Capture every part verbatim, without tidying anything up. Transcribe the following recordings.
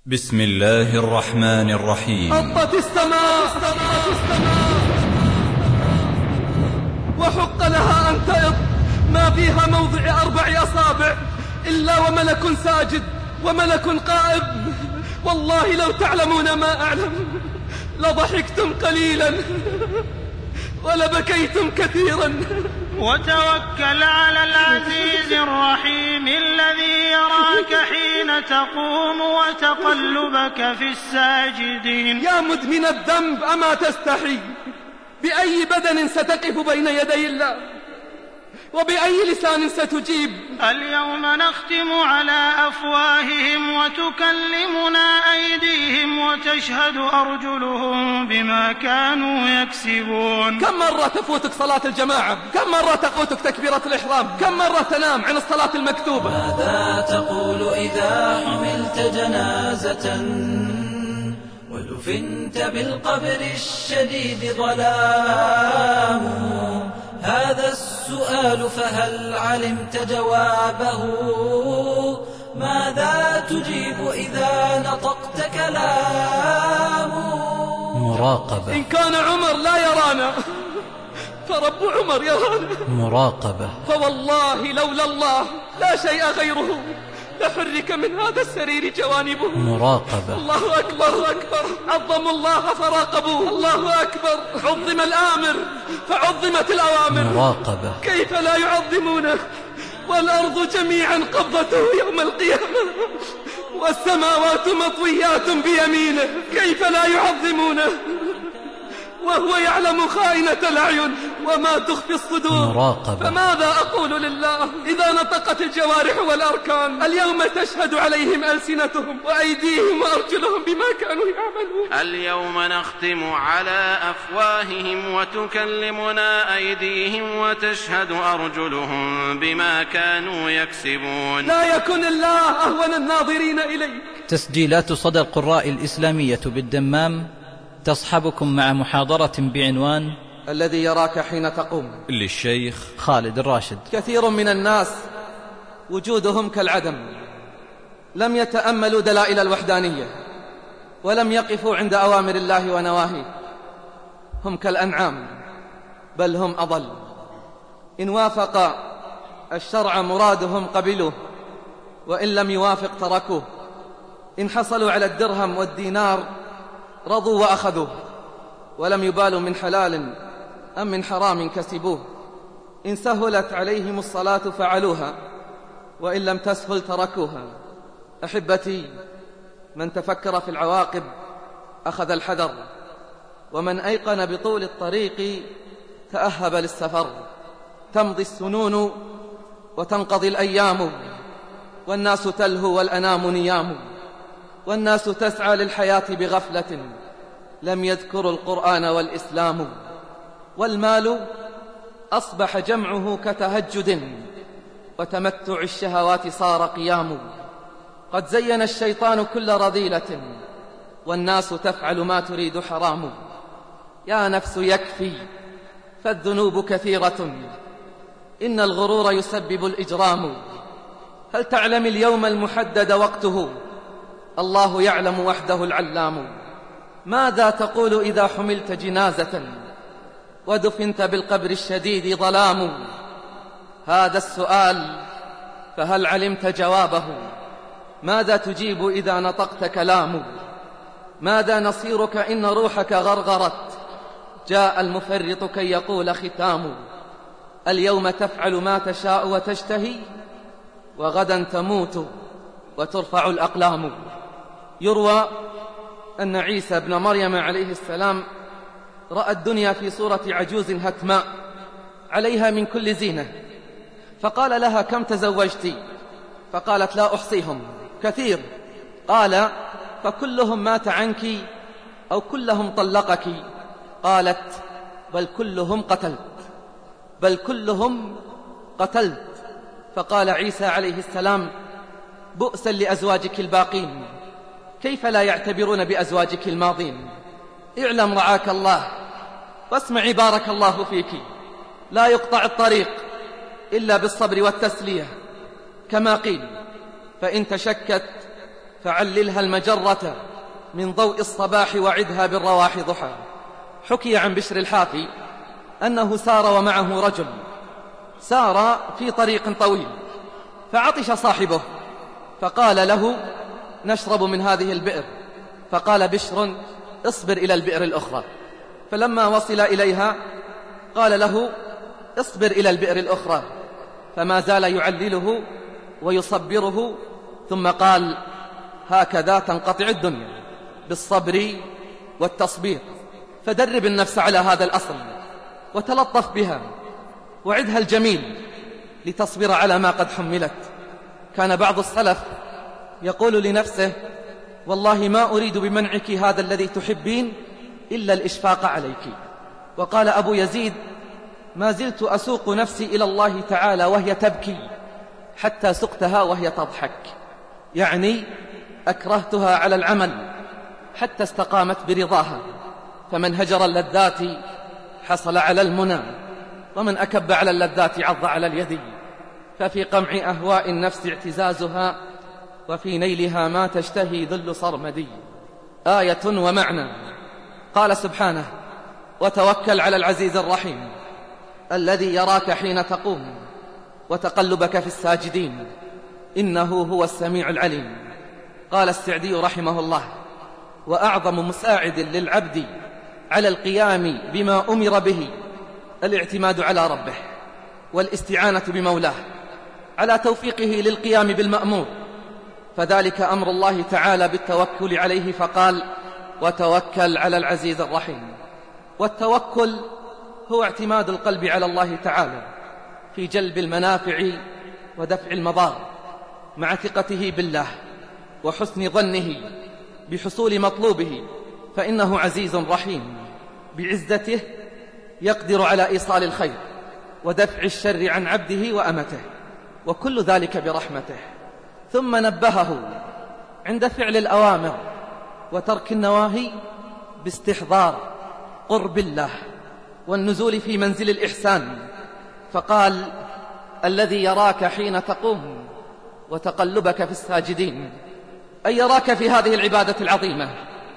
بسم الله الرحمن الرحيم. أطت السماء وحق لها أن تئط، ما فيها موضع أربع أصابع إلا وملك ساجد وملك قائم. والله لو تعلمون ما أعلم لضحكتم قليلا ولبكيتم كثيرا. وتوكل على العزيز الرحيم الذي يراك حين تقوم وتقلبك في الساجدين. يا مدمن الذنب أما تستحي؟ بأي بدن ستقف بين يدي الله؟ وبأي لسان ستجيب؟ اليوم نختم على أفواههم وتكلمنا أيديهم وتشهد أرجلهم بما كانوا يكسبون. كم مرة تفوتك صلاة الجماعة؟ كم مرة تفوتك تكبيرة الإحرام؟ كم مرة تنام عن الصلاة المكتوبة؟ ماذا تقول إذا حملت جنازة ودفنت بالقبر الشديد ظلام؟ هذا السؤال فهل علمت جوابه؟ ماذا تجيب إذا نطقت كلامه؟ مراقبة. إن كان عمر لا يرانا فرب عمر يرانا. مراقبة. فوالله لولا الله لا شيء غيره لحرك من هذا السرير جوانبه. مراقبة. الله أكبر أكبر. عظموا الله فراقبوه. الله أكبر. عظم الآمر فعظمت الأوامر. مراقبة. كيف لا يعظمونه والأرض جميعا قبضته يوم القيامة والسماوات مطويات بيمينه؟ كيف لا يعظمونه وهو يعلم خائنة الأعين وما تخفي الصدور؟ مراقبة. فماذا أقول لله إذا نطقت الجوارح والأركان؟ اليوم تشهد عليهم ألسنتهم وأيديهم وأرجلهم بما كانوا يعملون. اليوم نختم على أفواههم وتكلمنا أيديهم وتشهد أرجلهم بما كانوا يكسبون. لا يكن الله أهون الناظرين إليك. تسجيلات صدى القراء الإسلامية بالدمام تصحبكم مع محاضرة بعنوان الذي يراك حين تقوم، للشيخ خالد الراشد. كثير من الناس وجودهم كالعدم، لم يتأملوا دلائل الوحدانية ولم يقفوا عند أوامر الله ونواهيه. هم كالأنعام بل هم أضل. إن وافق الشرع مرادهم قبلوه وإن لم يوافق تركوه. إن حصلوا على الدرهم والدينار رضوا وأخذوه ولم يبالوا من حلال أم من حرام كسبوه. إن سهلت عليهم الصلاة فعلوها وإن لم تسهل تركوها. أحبتي، من تفكر في العواقب أخذ الحذر، ومن أيقن بطول الطريق تأهب للسفر. تمضي السنون وتنقضي الأيام والناس تلهو والأنام نيام، والناس تسعى للحياة بغفلة لم يذكروا القرآن والإسلام. والمال أصبح جمعه كتهجد وتمتع الشهوات صار قيام. قد زين الشيطان كل رذيلة والناس تفعل ما تريد حرام. يا نفس يكفي فالذنوب كثيرة إن الغرور يسبب الإجرام. هل تعلم اليوم المحدد وقته؟ الله يعلم وحده العلام. ماذا تقول إذا حملت جنازة ودفنت بالقبر الشديد ظلام؟ هذا السؤال فهل علمت جوابه؟ ماذا تجيب إذا نطقت كلام؟ ماذا نصيرك إن روحك غرغرت جاء المفرط كي يقول ختام؟ اليوم تفعل ما تشاء وتشتهي وغدا تموت وترفع الأقلام. يروى أن عيسى بن مريم عليه السلام رأى الدنيا في صورة عجوز هتماء عليها من كل زينة، فقال لها كم تزوجت؟ فقالت لا أحصيهم، كثير. قال فكلهم مات عنك أو كلهم طلقك؟ قالت بل كلهم قتلت، بل كلهم قتلت. فقال عيسى عليه السلام بؤسا لأزواجك الباقين، كيف لا يعتبرون بأزواجك الماضين؟ اعلم رعاك الله واسمعي بارك الله فيك، لا يقطع الطريق إلا بالصبر والتسلية كما قيل، فإن تشكت فعللها المجرة من ضوء الصباح وعدها بالرواح ضحى. حكي عن بشر الحافي أنه سار ومعه رجل، سار في طريق طويل فعطش صاحبه فقال له: نشرب من هذه البئر. فقال بشر: اصبر إلى البئر الأخرى. فلما وصل إليها قال له: اصبر إلى البئر الأخرى. فما زال يعلله ويصبره، ثم قال: هكذا تنقطع الدنيا، بالصبر والتصبير. فدرب النفس على هذا الأصل وتلطف بها وعدها الجميل لتصبر على ما قد حملت. كان بعض السلف يقول لنفسه: والله ما أريد بمنعك هذا الذي تحبين إلا الإشفاق عليك. وقال أبو يزيد: ما زلت أسوق نفسي إلى الله تعالى وهي تبكي حتى سقتها وهي تضحك، يعني أكرهتها على العمل حتى استقامت برضاها. فمن هجر اللذات حصل على المنى، ومن أكب على اللذات عض على اليد. ففي قمع أهواء النفس اعتزازها، وفي نيلها ما تشتهي ذل صرمدي. آية ومعنى. قال سبحانه: وتوكل على العزيز الرحيم الذي يراك حين تقوم وتقلبك في الساجدين إنه هو السميع العليم. قال السعدي رحمه الله: وأعظم مساعد للعبد على القيام بما أمر به الاعتماد على ربه والاستعانة بمولاه على توفيقه للقيام بالمأمور، فذلك أمر الله تعالى بالتوكل عليه، فقال: وتوكل على العزيز الرحيم. والتوكل هو اعتماد القلب على الله تعالى في جلب المنافع ودفع المضار، مع ثقته بالله وحسن ظنه بحصول مطلوبه، فإنه عزيز رحيم بعزته يقدر على إيصال الخير ودفع الشر عن عبده وأمته، وكل ذلك برحمته. ثم نبهه عند فعل الأوامر وترك النواهي باستحضار قرب الله والنزول في منزل الإحسان، فقال: الذي يراك حين تقوم وتقلبك في الساجدين، أي يراك في هذه العبادة العظيمة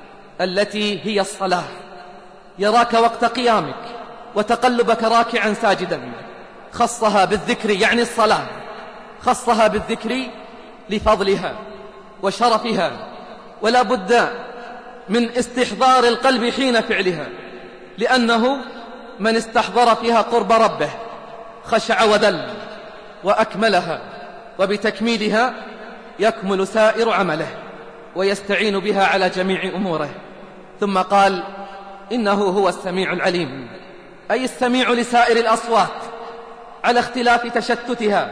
التي هي الصلاة، يراك وقت قيامك وتقلبك راكعا ساجدا. خصها بالذكر، يعني الصلاة خصها بالذكر لفضلها وشرفها، ولا بد من استحضار القلب حين فعلها، لأنه من استحضر فيها قرب ربه خشع وذل وأكملها، وبتكميلها يكمل سائر عمله ويستعين بها على جميع أموره. ثم قال: إنه هو السميع العليم، أي السميع لسائر الأصوات على اختلاف تشتتها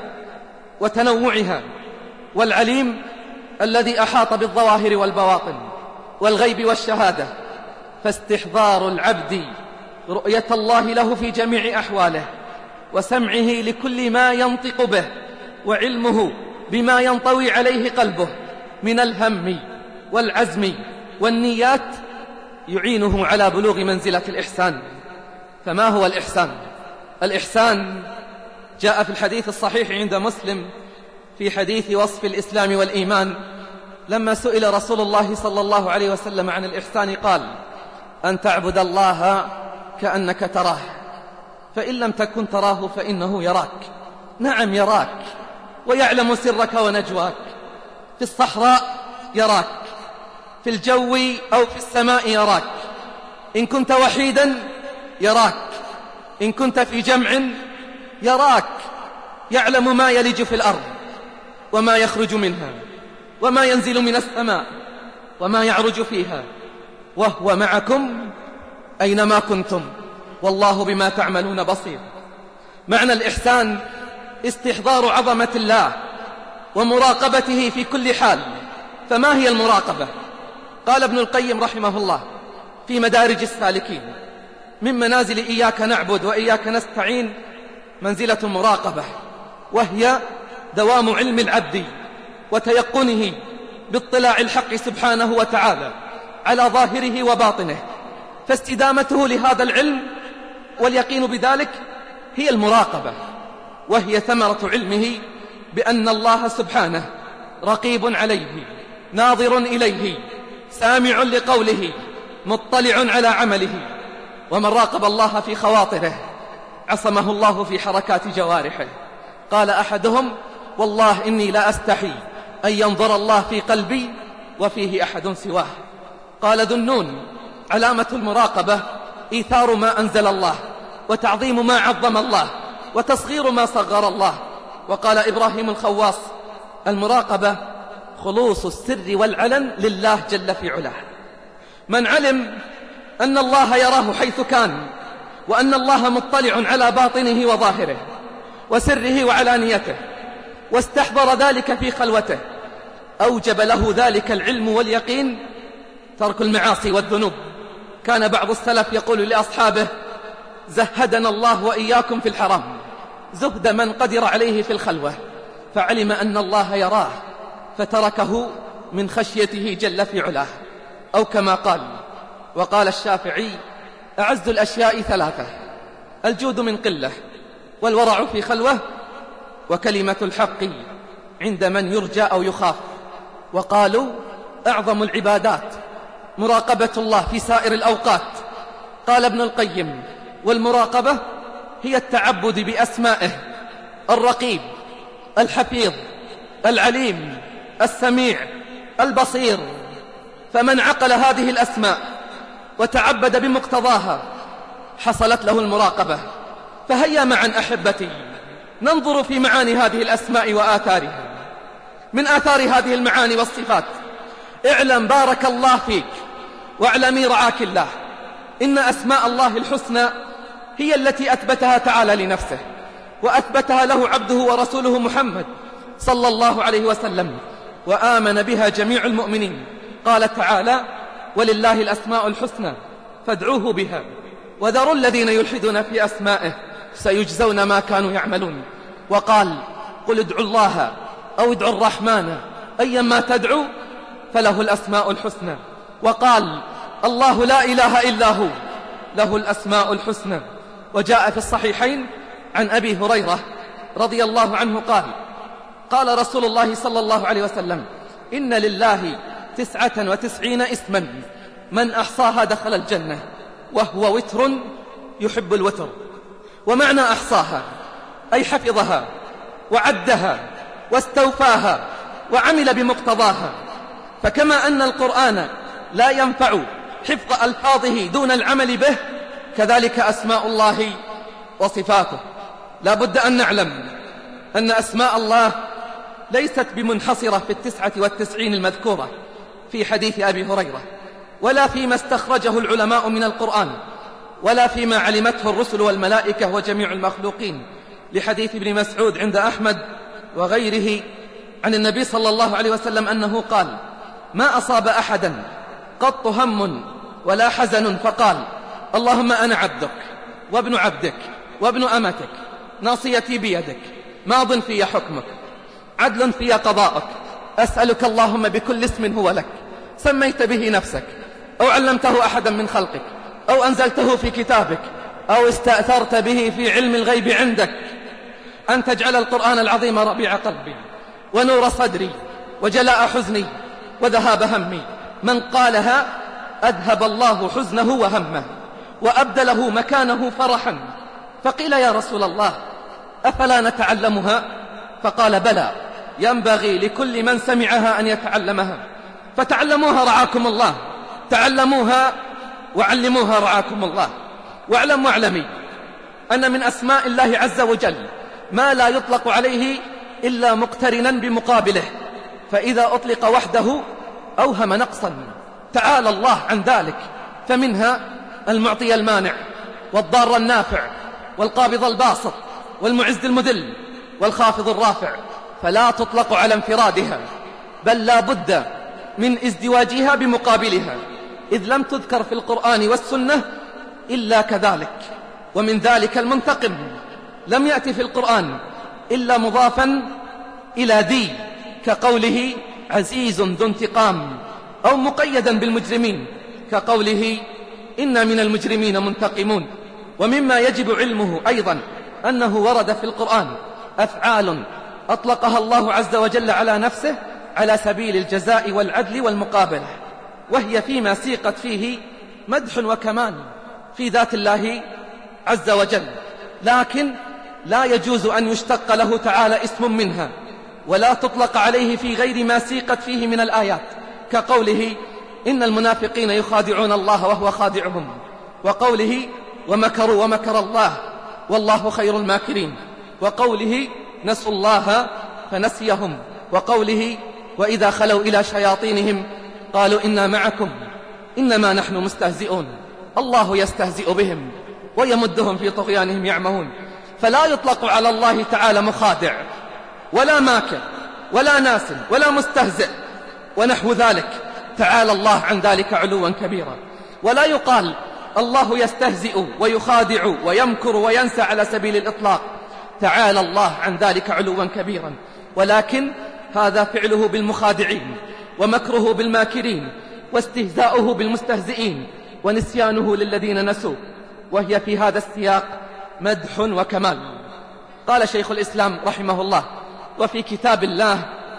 وتنوعها، والعليم الذي أحاط بالظواهر والبواطن والغيب والشهادة. فاستحضار العبد رؤية الله له في جميع أحواله، وسمعه لكل ما ينطق به، وعلمه بما ينطوي عليه قلبه من الهم والعزم والنيات، يعينه على بلوغ منزلة الإحسان. فما هو الإحسان؟ الإحسان جاء في الحديث الصحيح عند مسلم في حديث وصف الإسلام والإيمان، لما سئل رسول الله صلى الله عليه وسلم عن الإحسان قال: أن تعبد الله كأنك تراه، فإن لم تكن تراه فإنه يراك. نعم يراك ويعلم سرك ونجواك، في الصحراء يراك، في الجو أو في السماء يراك، إن كنت وحيدا يراك، إن كنت في جمع يراك، يعلم ما يلج في الأرض وما يخرج منها وما ينزل من السماء وما يعرج فيها، وهو معكم أينما كنتم والله بما تعملون بصير. معنى الإحسان استحضار عظمة الله ومراقبته في كل حال. فما هي المراقبة؟ قال ابن القيم رحمه الله في مدارج السالكين: من منازل إياك نعبد وإياك نستعين منزلة المراقبة، وهي دوام علم العبد وتيقنه باطلاع الحق سبحانه وتعالى على ظاهره وباطنه، فاستدامته لهذا العلم واليقين بذلك هي المراقبة، وهي ثمرة علمه بأن الله سبحانه رقيب عليه ناظر إليه، سامع لقوله، مطلع على عمله. ومن راقب الله في خواطره عصمه الله في حركات جوارحه. قال أحدهم: والله إني لا أستحي أن ينظر الله في قلبي وفيه أحد سواه. قال ذو النون: علامة المراقبة إيثار ما أنزل الله، وتعظيم ما عظم الله، وتصغير ما صغر الله. وقال إبراهيم الخواص: المراقبة خلوص السر والعلن لله جل في علاه. من علم أن الله يراه حيث كان، وأن الله مطلع على باطنه وظاهره وسره وعلانيته، واستحضر ذلك في خلوته، أوجب له ذلك العلم واليقين ترك المعاصي والذنوب. كان بعض السلف يقول لأصحابه: زهدنا الله وإياكم في الحرام زهد من قدر عليه في الخلوة، فعلم أن الله يراه فتركه من خشيته جل في علاه. أو كما قال. وقال الشافعي: أعز الأشياء ثلاثة: الجود من قلة، والورع في خلوة، وكلمة الحق عند من يرجى أو يخاف. وقالوا: أعظم العبادات مراقبة الله في سائر الأوقات. قال ابن القيم: والمراقبة هي التعبد بأسمائه: الرقيب، الحفيظ، العليم، السميع، البصير. فمن عقل هذه الأسماء وتعبد بمقتضاها حصلت له المراقبة. فهيا معا أحبتي ننظر في معاني هذه الأسماء وآثارها. من آثار هذه المعاني والصفات: اعلم بارك الله فيك واعلمي رعاك الله، إن أسماء الله الحسنى هي التي أثبتها تعالى لنفسه، وأثبتها له عبده ورسوله محمد صلى الله عليه وسلم، وآمن بها جميع المؤمنين. قال تعالى: ولله الأسماء الحسنى فادعوه بها وذروا الذين يلحدون في أسمائه سيجزون ما كانوا يعملون. وقال: قل ادعوا الله أو ادعوا الرحمن أيما تدعوا فله الأسماء الحسنى. وقال: الله لا إله إلا هو له الأسماء الحسنى. وجاء في الصحيحين عن أبي هريرة رضي الله عنه قال: قال رسول الله صلى الله عليه وسلم: إن لله تسعة وتسعين اسما من أحصاها دخل الجنة، وهو وتر يحب الوتر. ومعنى أحصاها أي حفظها وعدها واستوفاها وعمل بمقتضاها. فكما أن القرآن لا ينفع حفظ ألفاظه دون العمل به، كذلك أسماء الله وصفاته. لا بد أن نعلم أن أسماء الله ليست بمنحصرة في التسعة والتسعين المذكورة في حديث أبي هريرة، ولا فيما استخرجه العلماء من القرآن، ولا فيما علمته الرسل والملائكة وجميع المخلوقين، لحديث ابن مسعود عند أحمد وغيره عن النبي صلى الله عليه وسلم أنه قال: ما أصاب أحدا قط هم ولا حزن فقال: اللهم أنا عبدك وابن عبدك وابن أمتك، ناصيتي بيدك، ماض في حكمك، عدل في قضاءك، أسألك اللهم بكل اسم هو لك سميت به نفسك أو علمته أحدا من خلقك أو أنزلته في كتابك أو استأثرت به في علم الغيب عندك أن تجعل القرآن العظيم ربيع قلبي ونور صدري وجلاء حزني وذهاب همي. من قالها أذهب الله حزنه وهمه وأبدله مكانه فرحا. فقيل: يا رسول الله أفلا نتعلمها؟ فقال: بلى، ينبغي لكل من سمعها أن يتعلمها. فتعلموها رعاكم الله، تعلموها وعلموها رعاكم الله. واعلم واعلمي أن من أسماء الله عز وجل ما لا يطلق عليه إلا مقترنا بمقابله، فإذا أطلق وحده أوهم نقصا، تعالى الله عن ذلك. فمنها المعطي المانع، والضار النافع، والقابض الباسط، والمعز المذل، والخافض الرافع، فلا تطلق على انفرادها، بل لا بد من ازدواجها بمقابلها، إذ لم تذكر في القرآن والسنة إلا كذلك. ومن ذلك المنتقم، لم يأتي في القرآن إلا مضافا إلى ذي، كقوله عزيز ذو انتقام، أو مقيدا بالمجرمين كقوله إن من المجرمين منتقمون. ومما يجب علمه أيضا أنه ورد في القرآن أفعال أطلقها الله عز وجل على نفسه على سبيل الجزاء والعدل والمقابلة، وهي فيما سيقت فيه مدح وكمال في ذات الله عز وجل، لكن لا يجوز أن يشتق له تعالى اسم منها، ولا تطلق عليه في غير ما سيقت فيه من الآيات، كقوله إن المنافقين يخادعون الله وهو خادعهم، وقوله ومكروا ومكر الله والله خير الماكرين، وقوله نسوا الله فنسيهم، وقوله وإذا خلوا إلى شياطينهم قالوا إنا معكم إنما نحن مستهزئون، الله يستهزئ بهم ويمدهم في طغيانهم يعمهون. فلا يطلق على الله تعالى مخادع ولا ماكر ولا ناس ولا مستهزئ ونحو ذلك، تعالى الله عن ذلك علوا كبيرا. ولا يقال الله يستهزئ ويخادع ويمكر وينسى على سبيل الإطلاق، تعالى الله عن ذلك علوا كبيرا، ولكن هذا فعله بالمخادعين، ومكره بالماكرين، واستهزاؤه بالمستهزئين، ونسيانه للذين نسوا، وهي في هذا السياق مدح وكمال. قال شيخ الإسلام رحمه الله: وفي كتاب الله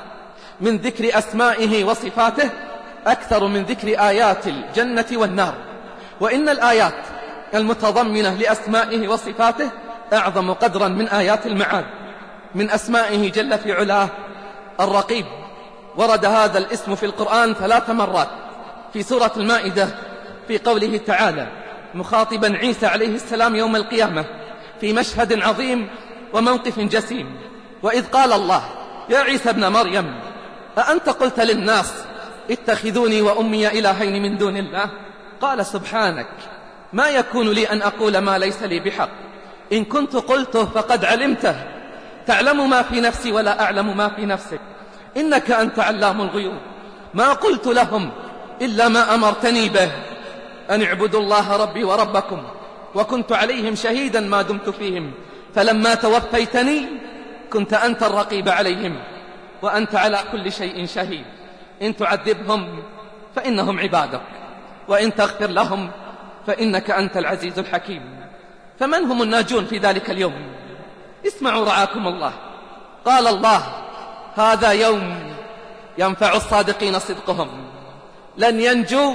من ذكر أسمائه وصفاته أكثر من ذكر آيات الجنة والنار، وإن الآيات المتضمنة لأسمائه وصفاته أعظم قدرا من آيات المعاد. من أسمائه جل في علاه الرقيب، ورد هذا الاسم في القرآن ثلاث مرات، في سورة المائدة في قوله تعالى مخاطبا عيسى عليه السلام يوم القيامة في مشهد عظيم وموقف جسيم، وإذ قال الله يا عيسى ابن مريم أأنت قلت للناس اتخذوني وأمي إلهين من دون الله؟ قال سبحانك ما يكون لي أن أقول ما ليس لي بحق، إن كنت قلته فقد علمته، تعلم ما في نفسي ولا أعلم ما في نفسك، إنك أنت علام الغيوب. ما قلت لهم إلا ما أمرتني به، أن اعبدوا الله ربي وربكم، وكنت عليهم شهيدا ما دمت فيهم، فلما توفيتني كنت أنت الرقيب عليهم، وأنت على كل شيء شهيد. إن تعذبهم فإنهم عبادك، وإن تغفر لهم فإنك أنت العزيز الحكيم. فمن هم الناجون في ذلك اليوم؟ اسمعوا رعاكم الله. قال الله هذا يوم ينفع الصادقين صدقهم، لن ينجو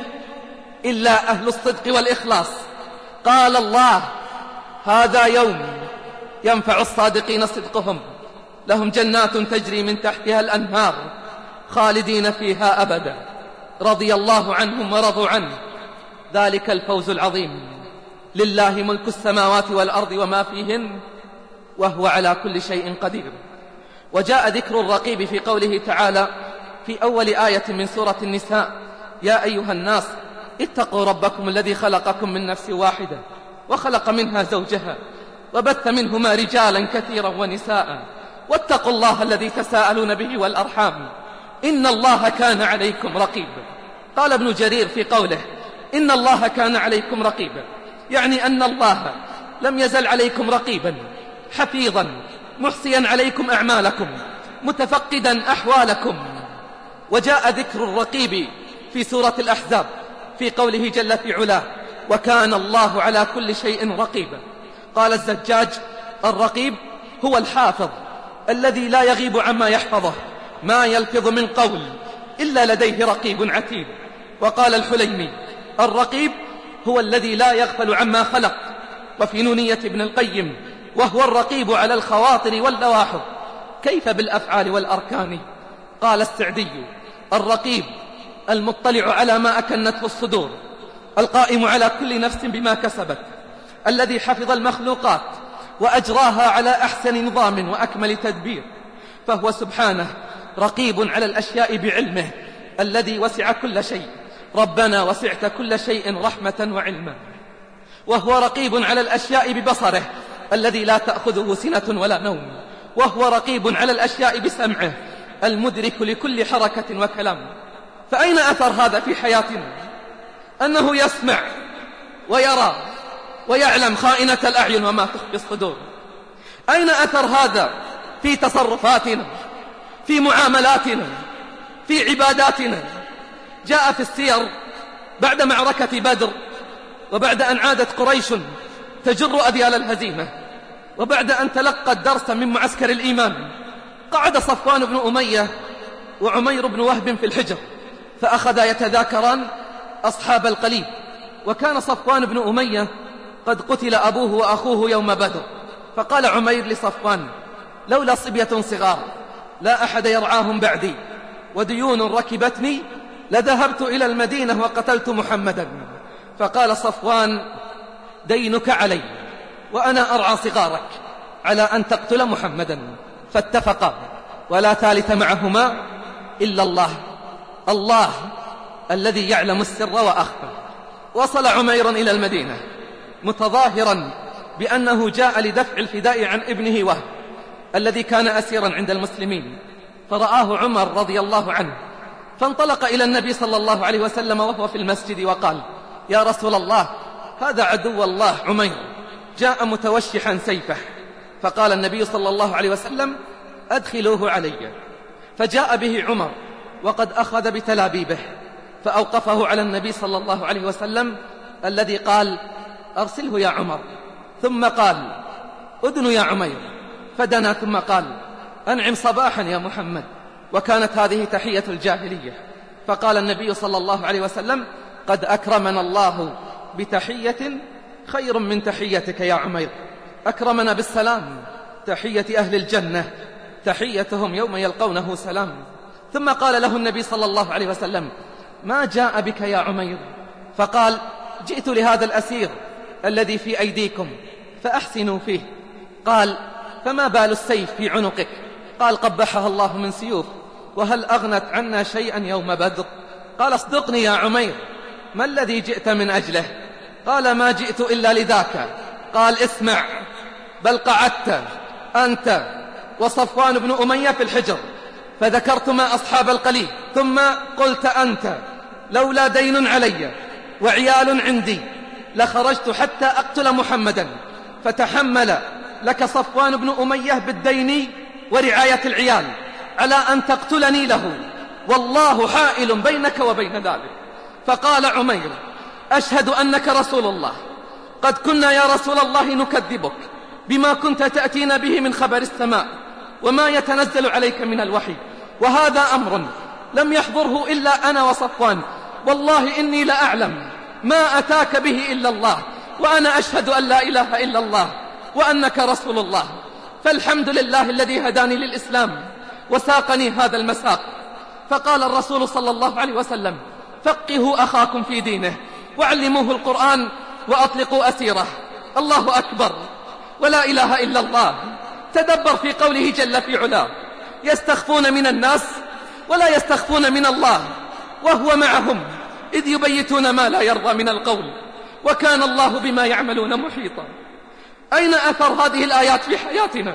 إلا أهل الصدق والإخلاص. قال الله هذا يوم ينفع الصادقين صدقهم، لهم جنات تجري من تحتها الأنهار خالدين فيها أبدا، رضي الله عنهم ورضوا عنه، ذلك الفوز العظيم. لله ملك السماوات والأرض وما فيهن، وهو على كل شيء قدير. وجاء ذكر الرقيب في قوله تعالى في أول آية من سورة النساء يا أيها الناس اتقوا ربكم الذي خلقكم من نفس واحدة وخلق منها زوجها وبث منهما رجالا كثيرا ونساء واتقوا الله الذي تساءلون به والأرحام إن الله كان عليكم رقيبا. قال ابن جرير في قوله إن الله كان عليكم رقيبا، يعني أن الله لم يزل عليكم رقيبا حفيظا محصيا عليكم أعمالكم متفقدا أحوالكم. وجاء ذكر الرقيب في سورة الأحزاب في قوله جل في علاه وكان الله على كل شيء رقيبا. قال الزجاج الرقيب هو الحافظ الذي لا يغيب عما يحفظه، ما يلفظ من قول إلا لديه رقيب عتيد. وقال الحليمي الرقيب هو الذي لا يغفل عما خلق. وفي نونية ابن القيم وهو الرقيب على الخواطر واللواحظ كيف بالأفعال والأركان. قال السعدي الرقيب المطلع على ما أكنته الصدور، القائم على كل نفس بما كسبت، الذي حفظ المخلوقات وأجراها على أحسن نظام وأكمل تدبير، فهو سبحانه رقيب على الأشياء بعلمه الذي وسع كل شيء. ربنا وسعت كل شيء رحمة وعلما. وهو رقيب على الأشياء ببصره الذي لا تأخذه سنة ولا نوم. وهو رقيب على الأشياء بسمعه المدرك لكل حركة وكلام. فأين أثر هذا في حياتنا؟ أنه يسمع ويرى ويعلم خائنة الأعين وما تخفي الصدور. أين أثر هذا في تصرفاتنا، في معاملاتنا، في عباداتنا؟ جاء في السير بعد معركة بدر، وبعد أن عادت قريش تجر أذيال الهزيمة، وبعد أن تلقى الدرس من معسكر الإيمان، قعد صفوان بن أمية وعمير بن وهب في الحجر، فأخذا يتذاكران أصحاب القليب. وكان صفوان بن أمية قد قتل أبوه وأخوه يوم بدر، فقال عمير لصفوان: لولا صبية صغار لا أحد يرعاهم بعدي وديون ركبتني لذهبت إلى المدينة وقتلت محمدا. فقال صفوان: دينك علي وأنا أرعى صغارك على أن تقتل محمدا. فاتفقا، ولا ثالث معهما إلا الله، الله الذي يعلم السر وأخفى. وصل عمير إلى المدينة متظاهرا بأنه جاء لدفع الفداء عن ابنه وهب الذي كان أسيرا عند المسلمين، فرآه عمر رضي الله عنه، فانطلق إلى النبي صلى الله عليه وسلم وهو في المسجد وقال: يا رسول الله، هذا عدو الله عمير جاء متوشحا سيفه. فقال النبي صلى الله عليه وسلم: أدخلوه علي. فجاء به عمر وقد أخذ بتلابيبه، فأوقفه على النبي صلى الله عليه وسلم الذي قال: أرسله يا عمر. ثم قال: أدن يا عمير. فدنا ثم قال: أنعم صباحا يا محمد. وكانت هذه تحية الجاهلية. فقال النبي صلى الله عليه وسلم: قد أكرمنا الله بتحية خير من تحيتك يا عمير، أكرمنا بالسلام، تحية أهل الجنة تحيتهم يوم يلقونه سلام. ثم قال له النبي صلى الله عليه وسلم: ما جاء بك يا عمير؟ فقال: جئت لهذا الأسير الذي في أيديكم فأحسنوا فيه. قال: فما بال السيف في عنقك؟ قال: قبحها الله من سيوف، وهل أغنت عنا شيئا يوم بدر؟ قال: اصدقني يا عمير، ما الذي جئت من أجله؟ قال: ما جئت إلا لذاك. قال: اسمع، بل قعدت أنت وصفوان بن أمية في الحجر فذكرتما أصحاب القليب، ثم قلت أنت: لولا دين علي وعيال عندي لخرجت حتى أقتل محمدا، فتحمل لك صفوان بن أمية بالدين ورعاية العيال على أن تقتلني له، والله حائل بينك وبين ذلك. فقال عمير: أشهد أنك رسول الله، قد كنا يا رسول الله نكذبك بما كنت تأتينا به من خبر السماء وما يتنزل عليك من الوحي، وهذا أمر لم يحضره إلا أنا وصفوان، والله إني لأعلم ما أتاك به إلا الله، وأنا أشهد أن لا إله إلا الله وأنك رسول الله. فالحمد لله الذي هداني للإسلام وساقني هذا المساق. فقال الرسول صلى الله عليه وسلم: فقهوا أخاكم في دينه وعلموه القرآن وأطلقوا أسيره. الله أكبر ولا إله إلا الله. تدبر في قوله جل في علاه: يستخفون من الناس ولا يستخفون من الله وهو معهم إذ يبيتون ما لا يرضى من القول وكان الله بما يعملون محيطا. أين أثر هذه الآيات في حياتنا؟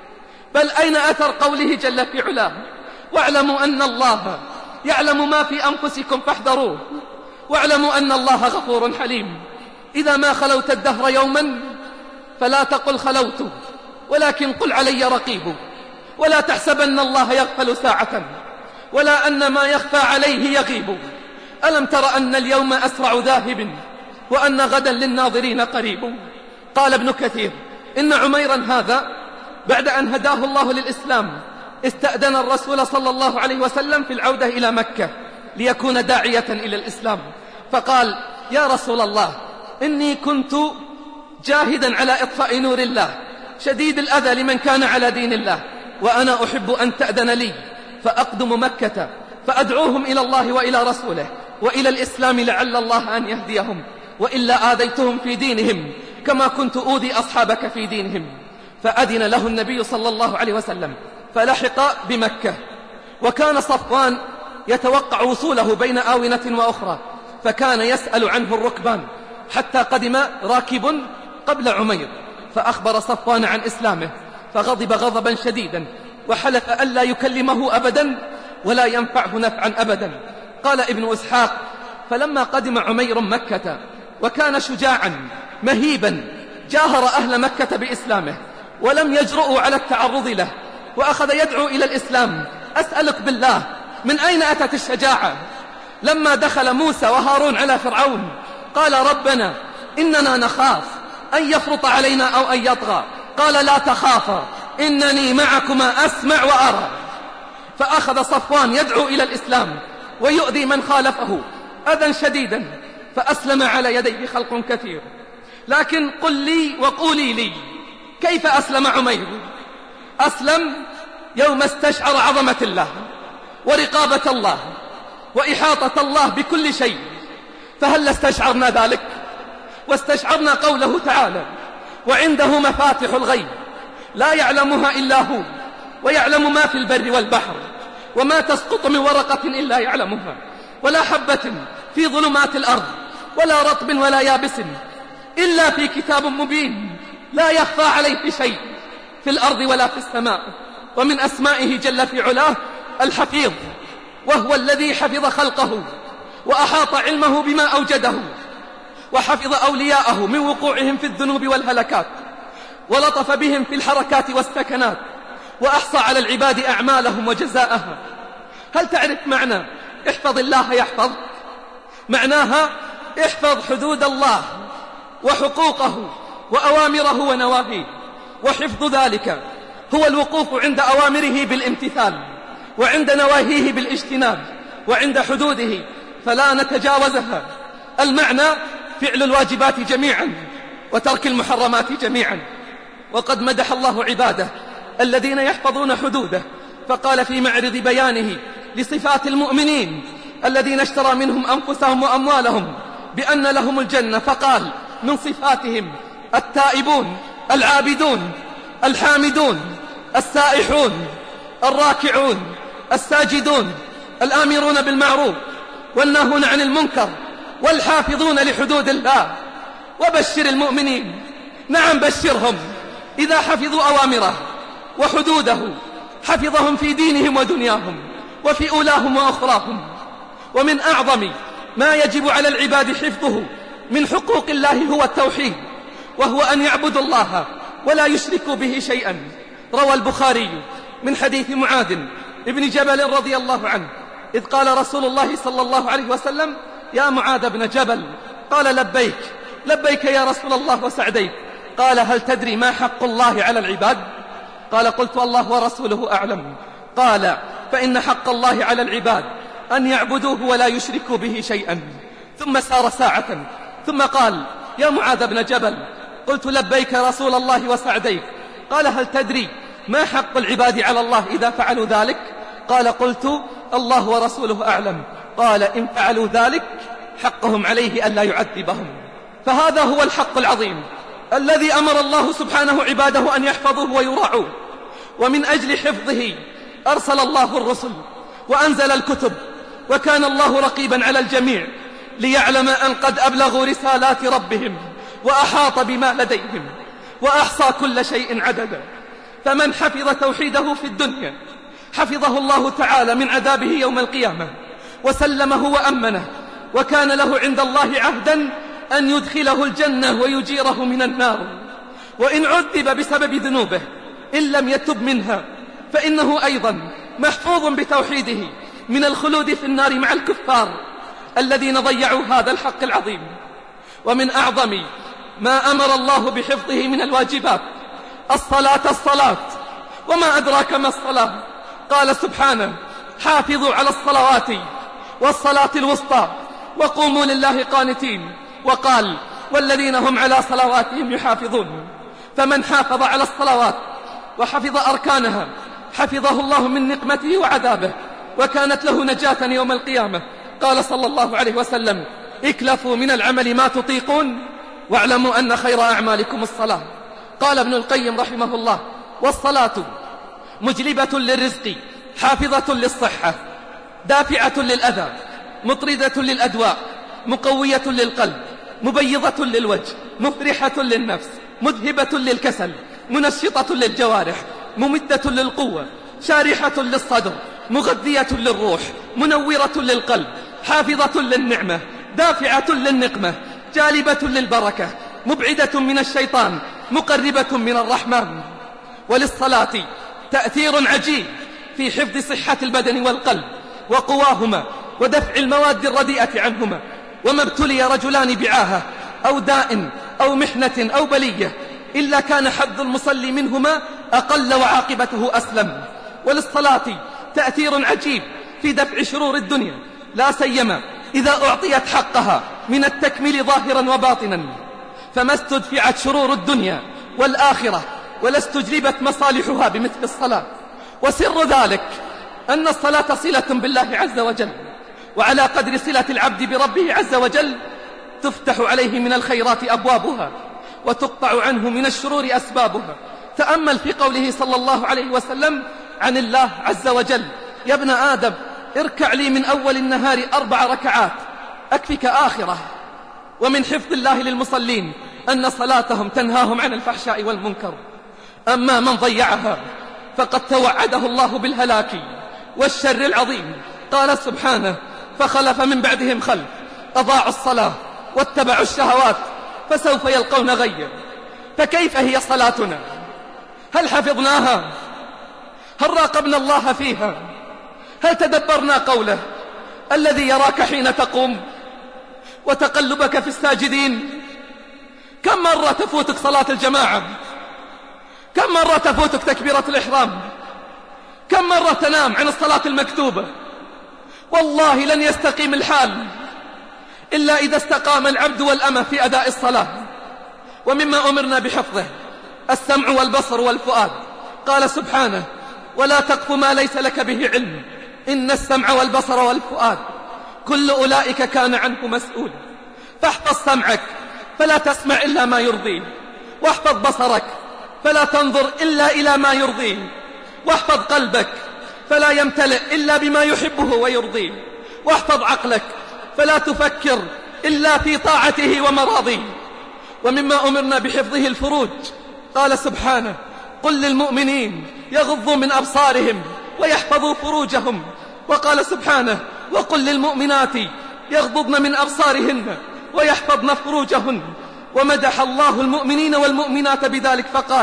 بل أين أثر قوله جل في علاه: واعلموا أن الله يعلم ما في أنفسكم فاحذروه واعلموا أن الله غفور حليم. إذا ما خلوت الدهر يوما فلا تقل خلوت، ولكن قل علي رقيب، ولا تحسبن الله يغفل ساعة ولا أن ما يخفى عليه يغيب. ألم تر أن اليوم أسرع ذاهب وأن غدا للناظرين قريب. قال ابن كثير: إن عميرا هذا بعد أن هداه الله للإسلام استأذن الرسول صلى الله عليه وسلم في العودة إلى مكة ليكون داعية إلى الإسلام، فقال: يا رسول الله، إني كنت جاهدا على إطفاء نور الله شديد الأذى لمن كان على دين الله، وأنا أحب أن تأذن لي فأقدم مكة فأدعوهم إلى الله وإلى رسوله وإلى الإسلام لعل الله أن يهديهم، وإلا آذيتهم في دينهم كما كنت أوذي أصحابك في دينهم. فأذن له النبي صلى الله عليه وسلم فلحق بمكة. وكان صفوان يتوقع وصوله بين آونة وأخرى، فكان يسأل عنه الركبان حتى قدم راكب قبل عمير، فأخبر صفوان عن إسلامه فغضب غضبا شديدا وحلف ألا يكلمه أبدا ولا ينفعه نفعا أبدا. قال ابن إسحاق: فلما قدم عمير مكة وكان شجاعا مهيبا جاهر أهل مكة بإسلامه ولم يجرؤوا على التعرض له، وأخذ يدعو إلى الإسلام: أسألك بالله من أين أتت الشجاعة؟ لما دخل موسى وهارون على فرعون قال: ربنا إننا نخاف أن يفرط علينا أو أن يطغى. قال: لا تخافا إنني معكما أسمع وأرى. فأخذ صفوان يدعو إلى الإسلام ويؤذي من خالفه أذى شديدا، فأسلم على يديه خلق كثير. لكن قل لي وقولي لي، كيف أسلم عمير؟ أسلم يوم استشعر عظمة الله ورقابة الله وإحاطة الله بكل شيء. فهل استشعرنا ذلك؟ واستشعرنا قوله تعالى: وعنده مفاتح الغيب لا يعلمها إلا هو ويعلم ما في البر والبحر وما تسقط من ورقة إلا يعلمها ولا حبة في ظلمات الأرض ولا رطب ولا يابس إلا في كتاب مبين لا يخفى عليه شيء في الأرض ولا في السماء. ومن أسمائه جل في علاه الحفيظ، وهو الذي حفظ خلقه وأحاط علمه بما أوجده، وحفظ أولياءه من وقوعهم في الذنوب والهلكات، ولطف بهم في الحركات والسكنات، وأحصى على العباد أعمالهم وجزاءها. هل تعرف معنى احفظ الله يحفظ؟ معناها احفظ حدود الله وحقوقه وأوامره ونواهيه، وحفظ ذلك هو الوقوف عند أوامره بالامتثال، وعند نواهيه بالاجتناب، وعند حدوده فلا نتجاوزها. المعنى فعل الواجبات جميعا وترك المحرمات جميعا. وقد مدح الله عباده الذين يحفظون حدوده، فقال في معرض بيانه لصفات المؤمنين الذين اشترى منهم أنفسهم وأموالهم بأن لهم الجنة، فقال من صفاتهم التائبون العابدون الحامدون السائحون الراكعون الساجدون الآمرون بالمعروف والناهون عن المنكر والحافظون لحدود الله. وبشر المؤمنين، نعم بشرهم، إذا حفظوا أوامره وحدوده حفظهم في دينهم ودنياهم وفي أولاهم وأخراهم. ومن أعظم ما يجب على العباد حفظه من حقوق الله هو التوحيد، وهو أن يعبدوا الله ولا يشركوا به شيئا. روى البخاري من حديث معاذ ابن جبل رضي الله عنه إذ قال رسول الله صلى الله عليه وسلم: يا معاذ بن جبل. قال: لبيك لبيك يا رسول الله وسعديك. قال: هل تدري ما حق الله على العباد؟ قال: قلت الله ورسوله أعلم. قال: فإن حق الله على العباد أن يعبدوه ولا يشركوا به شيئا. ثم سار ساعة ثم قال: يا معاذ بن جبل. قلت: لبيك رسول الله وسعديك. قال: هل تدري ما حق العباد على الله إذا فعلوا ذلك؟ قال: قلت الله ورسوله أعلم. قال: إن فعلوا ذلك حقهم عليه ألا يعذبهم. فهذا هو الحق العظيم الذي أمر الله سبحانه عباده أن يحفظوه ويراعوه. ومن أجل حفظه أرسل الله الرسل وأنزل الكتب، وكان الله رقيبا على الجميع ليعلم أن قد أبلغوا رسالات ربهم وأحاط بما لديهم وأحصى كل شيء عددا. فمن حفظ توحيده في الدنيا حفظه الله تعالى من عذابه يوم القيامة وسلمه وأمنه، وكان له عند الله عهدا أن يدخله الجنة ويجيره من النار. وإن عذب بسبب ذنوبه إن لم يتب منها فإنه أيضا محفوظ بتوحيده من الخلود في النار مع الكفار الذين ضيعوا هذا الحق العظيم. ومن أعظم ما أمر الله بحفظه من الواجبات الصلاة الصلاة وما أدراك ما الصلاة؟ قال سبحانه: حافظوا على الصلوات والصلاة الوسطى وقوموا لله قانتين. وقال: والذين هم على صلواتهم يحافظون. فمن حافظ على الصلوات وحفظ أركانها حفظه الله من نقمته وعذابه، وكانت له نجاة يوم القيامة. قال صلى الله عليه وسلم: اكلفوا من العمل ما تطيقون واعلموا أن خير أعمالكم الصلاة. قال ابن القيم رحمه الله: والصلاة مجلبة للرزق حافظة للصحة دافعة للأذى مطردة للأدواء مقوية للقلب مبيضة للوجه مفرحة للنفس مذهبة للكسل منشطة للجوارح ممدة للقوة شارحة للصدر مغذية للروح منورة للقلب حافظة للنعمة دافعة للنقمة جالبة للبركة مبعدة من الشيطان مقربة من الرحمن. وللصلاة تأثير عجيب في حفظ صحة البدن والقلب وقواهما ودفع المواد الرديئة عنهما. وما ابتلي رجلان بعاهة أو داء أو محنة أو بلية إلا كان حظ المصلي منهما أقل وعاقبته أسلم. وللصلاة تأثير عجيب في دفع شرور الدنيا، لا سيما إذا أعطيت حقها من التكميل ظاهرا وباطنا، فما استدفعت شرور الدنيا والآخرة ولا استجلبت مصالحها بمثل الصلاة. وسر ذلك أن الصلاة صلة بالله عز وجل، وعلى قدر صلة العبد بربه عز وجل تفتح عليه من الخيرات أبوابها وتقطع عنه من الشرور أسبابها. تأمل في قوله صلى الله عليه وسلم عن الله عز وجل: يا ابن آدم اركع لي من أول النهار أربع ركعات أكفك آخرة. ومن حفظ الله للمصلين أن صلاتهم تنهاهم عن الفحشاء والمنكر. أما من ضيعها فقد توعده الله بالهلاك والشر العظيم. قال سبحانه: فخلف من بعدهم خلف أضاعوا الصلاة واتبعوا الشهوات فسوف يلقون غيا. فكيف هي صلاتنا؟ هل حفظناها؟ هل راقبنا الله فيها؟ هل تدبرنا قوله: الذي يراك حين تقوم وتقلبك في الساجدين؟ كم مرة تفوتك صلاة الجماعة؟ كم مرة تفوتك تكبيرة الإحرام؟ كم مرة تنام عن الصلاة المكتوبة؟ والله لن يستقيم الحال إلا إذا استقام العبد والأمة في أداء الصلاة. ومما أمرنا بحفظه السمع والبصر والفؤاد. قال سبحانه: ولا تقف ما ليس لك به علم إن السمع والبصر والفؤاد كل أولئك كان عنه مسؤولا. فاحفظ سمعك فلا تسمع إلا ما يرضيه، واحفظ بصرك فلا تنظر إلا إلى ما يرضيه، واحفظ قلبك فلا يمتلئ إلا بما يحبه ويرضيه، واحفظ عقلك فلا تفكر إلا في طاعته ومراضيه. ومما أمرنا بحفظه الفروج. قال سبحانه: قل للمؤمنين يغضوا من أبصارهم ويحفظوا فروجهم. وقال سبحانه: وقل للمؤمنات يغضضن من أبصارهن ويحفظن فروجهن. ومدح الله المؤمنين والمؤمنات بذلك فقال: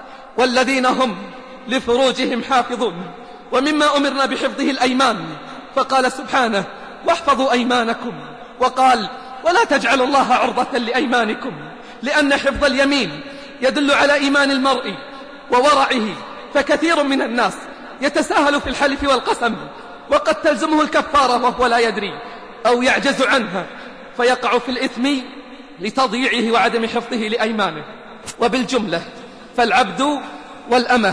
والذين هم لفروجهم حافظون. ومما أمرنا بحفظه الأيمان. فقال سبحانه: واحفظوا أيمانكم. وقال: ولا تجعلوا الله عرضة لأيمانكم، لأن حفظ اليمين يدل على إيمان المرء وورعه. فكثير من الناس يتساهل في الحلف والقسم وقد تلزمه الكفارة وهو لا يدري أو يعجز عنها، فيقع في الإثم لتضييعه وعدم حفظه لأيمانه. وبالجملة فالعبد والأمة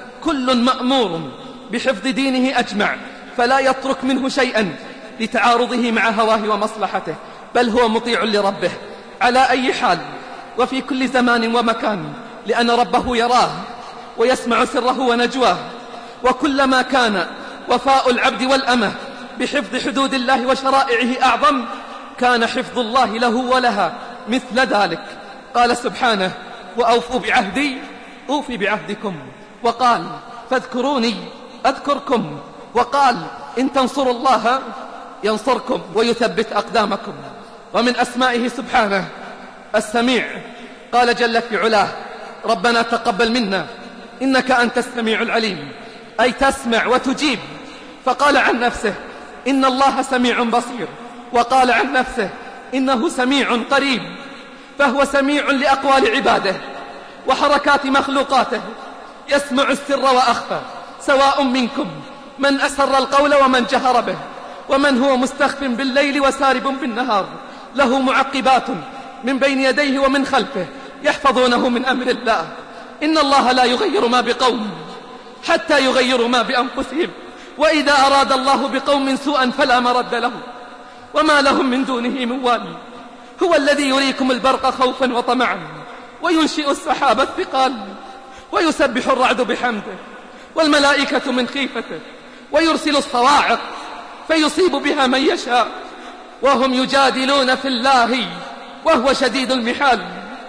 كل مأمور بحفظ دينه أجمع، فلا يترك منه شيئا لتعارضه مع هواه ومصلحته، بل هو مطيع لربه على أي حال وفي كل زمان ومكان، لأن ربه يراه ويسمع سره ونجواه. وكلما كان وفاء العبد والأمة بحفظ حدود الله وشرائعه أعظم، كان حفظ الله له ولها مثل ذلك. قال سبحانه: وأوفوا بعهدي أوفي بعهدكم. وقال: فاذكروني أذكركم. وقال: إن تنصروا الله ينصركم ويثبت أقدامكم. ومن أسمائه سبحانه السميع. قال جل في علاه: ربنا تقبل منا إنك أنت السميع العليم، أي تسمع وتجيب. فقال عن نفسه: إن الله سميع بصير. وقال عن نفسه: إنه سميع قريب. فهو سميع لأقوال عباده وحركات مخلوقاته، يسمع السر وأخفى، سواء منكم من أسر القول ومن جهر به، ومن هو مستخف بالليل وسارب بالنهار، له معقبات من بين يديه ومن خلفه يحفظونه من أمر الله. إن الله لا يغير ما بقوم حتى يغيروا ما بأنفسهم، وإذا أراد الله بقوم سوءا فلا مرد له وما لهم من دونه من والي. هو الذي يريكم البرق خوفا وطمعا وينشئ السحاب الثقال، ويسبح الرعد بحمده والملائكة من خيفته، ويرسل الصواعق فيصيب بها من يشاء، وهم يجادلون في الله وهو شديد المحال.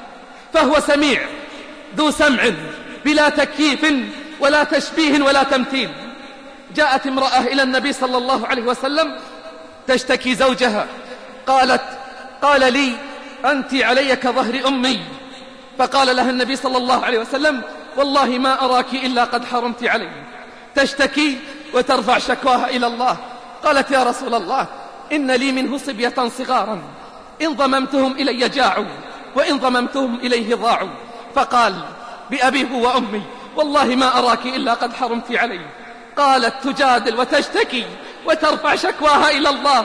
فهو سميع ذو سمع بلا تكييف ولا تشبيه ولا تمثيل. جاءت امرأة إلى النبي صلى الله عليه وسلم تشتكي زوجها، قالت: قال لي أنت علي كظهر أمي. فقال لها النبي صلى الله عليه وسلم: والله ما أراك إلا قد حرمت علي. تشتكي وترفع شكواها إلى الله. قالت: يا رسول الله، إن لي منه صبية صغارا، إن ضممتهم إلي جاعوا وإن ضممتهم إليه ضاعوا. فقال: بأبيه وأمي والله ما أراك إلا قد حرمت علي. قالت تجادل وتشتكي وترفع شكواها إلى الله: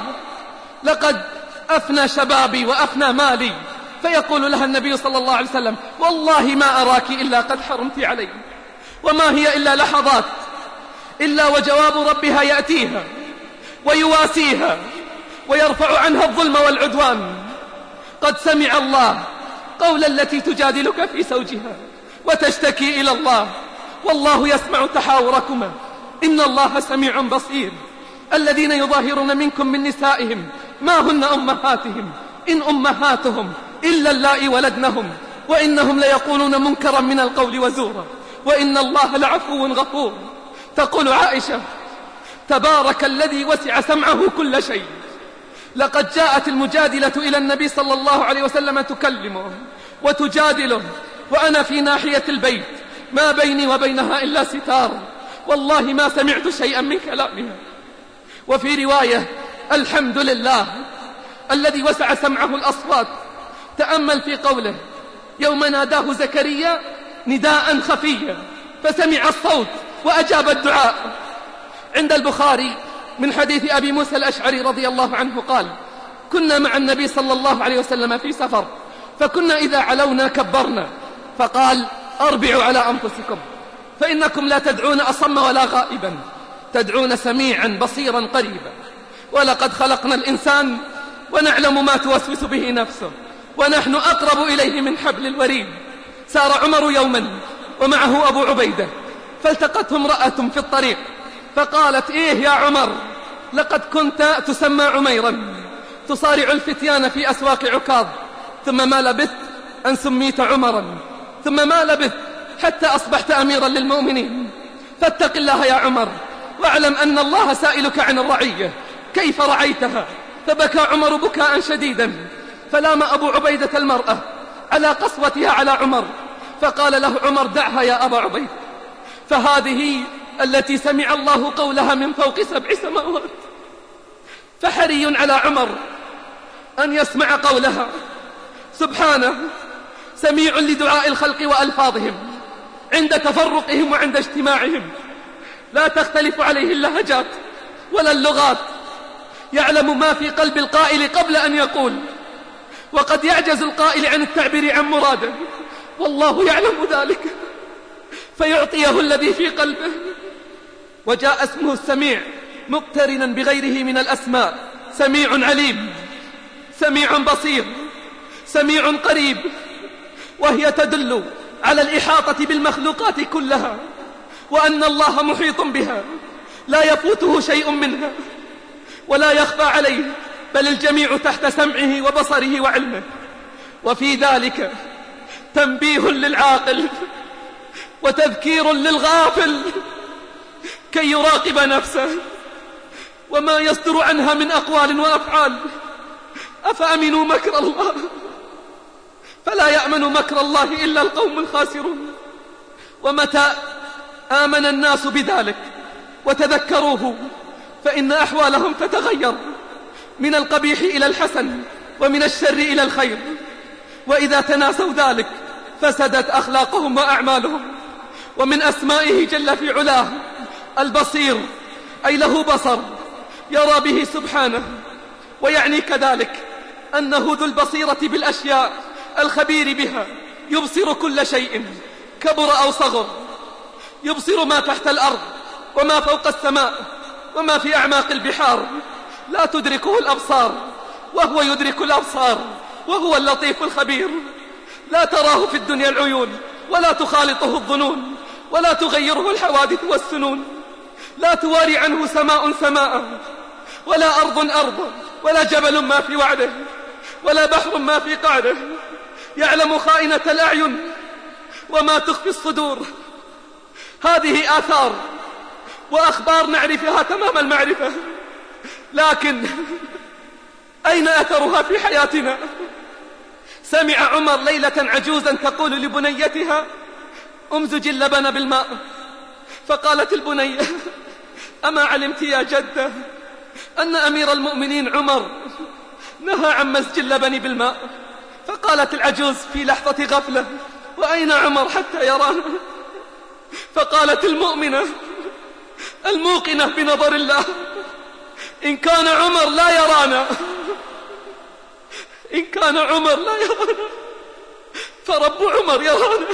لقد أفنى شبابي وأفنى مالي. فيقول لها النبي صلى الله عليه وسلم: والله ما أراك إلا قد حرمت علي، وما هي إلا لحظات إلا وجواب ربها يأتيها ويواسيها ويرفع عنها الظلم والعدوان. قد سمع الله قول التي تجادلك في زوجها وتشتكي إلى الله، والله يسمع تحاوركما إن الله سميع بصير. الذين يظاهرون منكم من نسائهم ما هن أمهاتهم إن أمهاتهم إلا اللائي ولدنهم وإنهم ليقولون منكرا من القول وزورا وإن الله لعفو غفور. تقول عائشة: تبارك الذي وسع سمعه كل شيء. لقد جاءت المجادلة إلى النبي صلى الله عليه وسلم تكلمه وتجادله وأنا في ناحية البيت ما بيني وبينها إلا ستار، والله ما سمعت شيئا من كلامها. وفي رواية: الحمد لله الذي وسع سمعه الأصوات. تأمل في قوله: يوم ناداه زكريا نداء خفيا فسمع الصوت وأجاب الدعاء. عند البخاري من حديث أبي موسى الأشعري رضي الله عنه قال: كنا مع النبي صلى الله عليه وسلم في سفر، فكنا إذا علونا كبرنا، فقال: أربعوا على أنفسكم فإنكم لا تدعون أصم ولا غائبا، تدعون سميعا بصيرا قريبا. ولقد خلقنا الإنسان ونعلم ما توسوس به نفسه ونحن أقرب إليه من حبل الوريد. سار عمر يوما ومعه أبو عبيدة، فالتقته امرأة في الطريق فقالت: إيه يا عمر، لقد كنت تسمى عميرا تصارع الفتيان في أسواق عكاظ، ثم ما لبثت أن سميت عمرا، ثم ما لبثت حتى أصبحت أميرا للمؤمنين. فاتق الله يا عمر واعلم أن الله سائلك عن الرعية، كيف رعيتها؟ فبكى عمر بكاء شديدا، فلام أبو عبيدة المرأة على قسوتها على عمر، فقال له عمر: دعها يا أبا عبيدة، فهذه التي سمع الله قولها من فوق سبع سماوات، فحري على عمر أن يسمع قولها. سبحانه سميع لدعاء الخلق وألفاظهم عند تفرقهم وعند اجتماعهم، لا تختلف عليه اللهجات ولا اللغات، يعلم ما في قلب القائل قبل أن يقول، وقد يعجز القائل عن التعبير عن مراده، والله يعلم ذلك فيعطيه الذي في قلبه. وجاء اسمه السميع مقترنا بغيره من الأسماء: سميع عليم، سميع بصير، سميع قريب، وهي تدل على الإحاطة بالمخلوقات كلها، وأن الله محيط بها لا يفوته شيء منها ولا يخفى عليه، بل الجميع تحت سمعه وبصره وعلمه. وفي ذلك تنبيه للعاقل وتذكير للغافل كي يراقب نفسه وما يصدر عنها من أقوال وأفعال. أفأمنوا مكر الله؟ فلا يأمن مكر الله إلا القوم الخاسرون. ومتى آمن الناس بذلك وتذكروه فإن أحوالهم تتغير من القبيح إلى الحسن ومن الشر إلى الخير، وإذا تناسوا ذلك فسدت أخلاقهم وأعمالهم. ومن أسمائه جل في علاه البصير، أي له بصر يرى به سبحانه، ويعني كذلك أنه ذو البصيرة بالأشياء الخبير بها، يبصر كل شيء كبر أو صغر، يبصر ما تحت الأرض وما فوق السماء وما في أعماق البحار، لا تدركه الأبصار وهو يدرك الأبصار، وهو اللطيف الخبير. لا تراه في الدنيا العيون ولا تخالطه الظنون ولا تغيره الحوادث والسنون، لا تواري عنه سماء سماء ولا أرض أرضا ولا جبل ما في وعده ولا بحر ما في قعده. يعلم خائنة الأعين وما تخفي الصدور. هذه آثار وأخبار نعرفها تمام المعرفة، لكن أين أثرها في حياتنا؟ سمع عمر ليلة عجوزا تقول لبنيتها: أمزج اللبن بالماء. فقالت البنية: أما علمت يا جدة أن أمير المؤمنين عمر نهى عن مزج اللبن بالماء؟ فقالت العجوز في لحظة غفلة: وأين عمر حتى يرانا؟ فقالت المؤمنة: الموقنة بنظر الله. إن كان عمر لا يرانا إن كان عمر لا يرانا فرب عمر يرانا.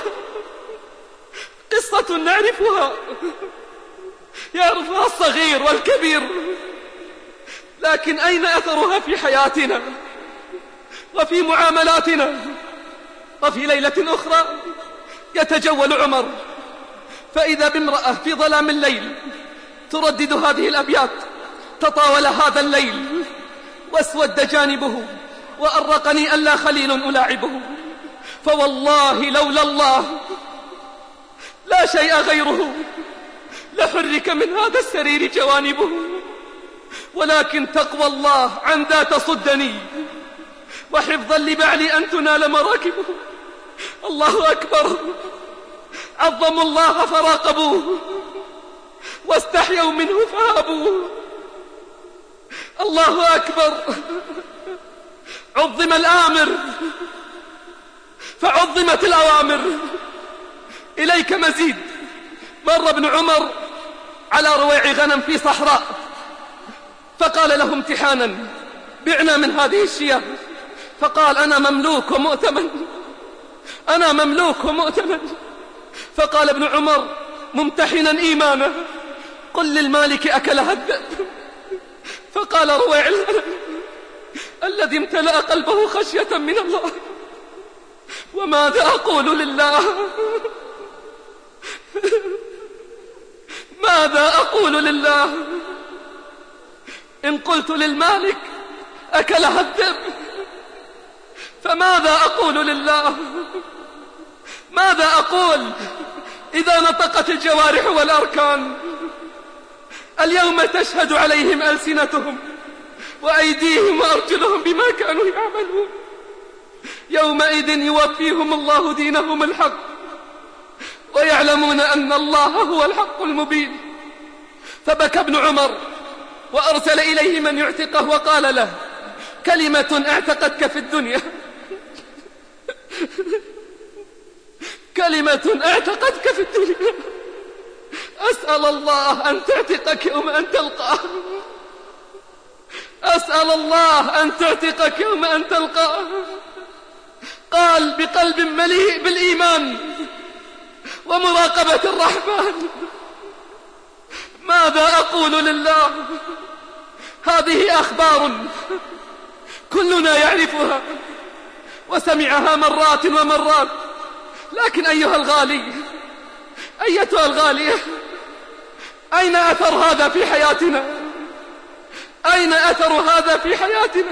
قصة نعرفها، يعرفها الصغير والكبير، لكن أين أثرها في حياتنا وفي معاملاتنا؟ وفي ليلة أخرى يتجول عمر فإذا بامرأة في ظلام الليل تردد هذه الأبيات: تطاول هذا الليل واسود جانبه وأرقني ألا خليل ألاعبه، فوالله لولا الله لا شيء غيره لحرك من هذا السرير جوانبه، ولكن تقوى الله عن ذا تصدني وحفظا لبعلي أن تنال مراكبه. الله أكبر. عظموا الله فراقبوه واستحيوا منه فهابوه. الله أكبر. عظم الآمر فعظمت الأوامر. إليك مزيد. مر ابن عمر على رويع غنم في صحراء فقال له امتحانا: بعنا من هذه الشياه. فقال: أنا مملوك ومؤتمن أنا مملوك ومؤتمن. فقال ابن عمر ممتحنا إيمانه: قل للمالك أكلها الذئب. فقال رويع الغنم الذي امتلأ قلبه خشية من الله: وماذا أقول لله ماذا أقول لله إن قلت للمالك أكلها الذئب فماذا أقول لله؟ ماذا أقول إذا نطقت الجوارح والأركان؟ اليوم تشهد عليهم ألسنتهم وأيديهم وأرجلهم بما كانوا يعملون. يومئذ يوفيهم الله دينهم الحق ويعلمون أن الله هو الحق المبين. فبكى ابن عمر وأرسل إليه من يعتقه وقال له: كلمة اعتقتك في الدنيا كلمة اعتقتك في الدنيا أسأل الله أن تعتقك يوم أن تلقاه أسأل الله أن تعتقك يوم أن تلقاه. قال بقلب مليء بالإيمان ومراقبة الرحمن: ماذا أقول لله؟ هذه أخبار كلنا يعرفها وسمعها مرات ومرات، لكن أيها الغالي أيتها الغالية، أين أثر هذا في حياتنا؟ أين أثر هذا في حياتنا؟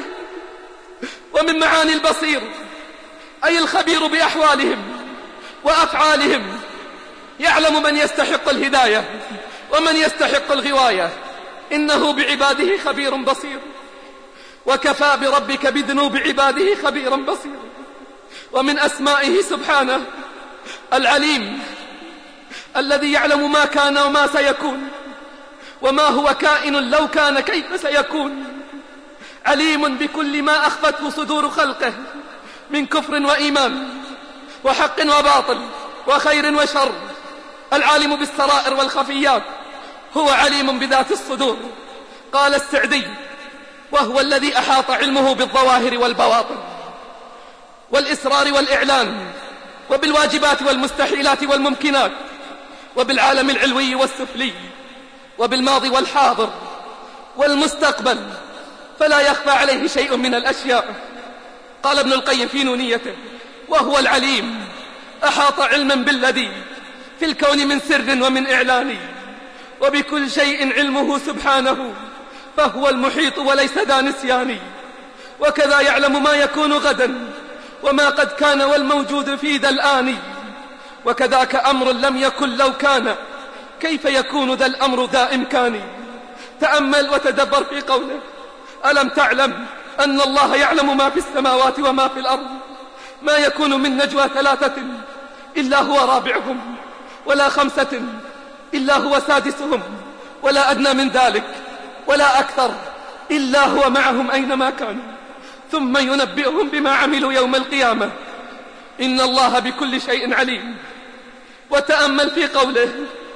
ومن معاني البصير أي الخبير بأحوالهم وأفعالهم، يعلم من يستحق الهداية ومن يستحق الغواية، إنه بعباده خبير بصير. وكفى بربك بذنوب عباده خبيرا بصيرا. ومن أسمائه سبحانه العليم الذي يعلم ما كان وما سيكون وما هو كائن لو كان كيف سيكون. عليم بكل ما أخفته صدور خلقه من كفر وإيمان وحق وباطل وخير وشر. العالم بالسرائر والخفيات، هو عليم بذات الصدور. قال السعدي: وهو الذي أحاط علمه بالظواهر والبواطن والإسرار والإعلان وبالواجبات والمستحيلات والممكنات وبالعالم العلوي والسفلي وبالماضي والحاضر والمستقبل، فلا يخفى عليه شيء من الأشياء. قال ابن القيم في نونيته: وهو العليم أحاط علما بالذي في الكون من سر ومن إعلان، وبكل شيء علمه سبحانه، فهو المحيط وليس ذا نسيان. وكذا يعلم ما يكون غدا وما قد كان والموجود في ذا الآن، وكذاك أمر لم يكن لو كان، كيف يكون ذا الأمر ذا إمكان. تأمل وتدبر في قوله: ألم تعلم أن الله يعلم ما في السماوات وما في الأرض؟ ما يكون من نجوى ثلاثة إلا هو رابعهم، ولا خمسة إلا هو سادسهم، ولا أدنى من ذلك ولا أكثر إلا هو معهم أينما كانوا، ثم ينبئهم بما عملوا يوم القيامة. إن الله بكل شيء عليم. وتأمل في قوله: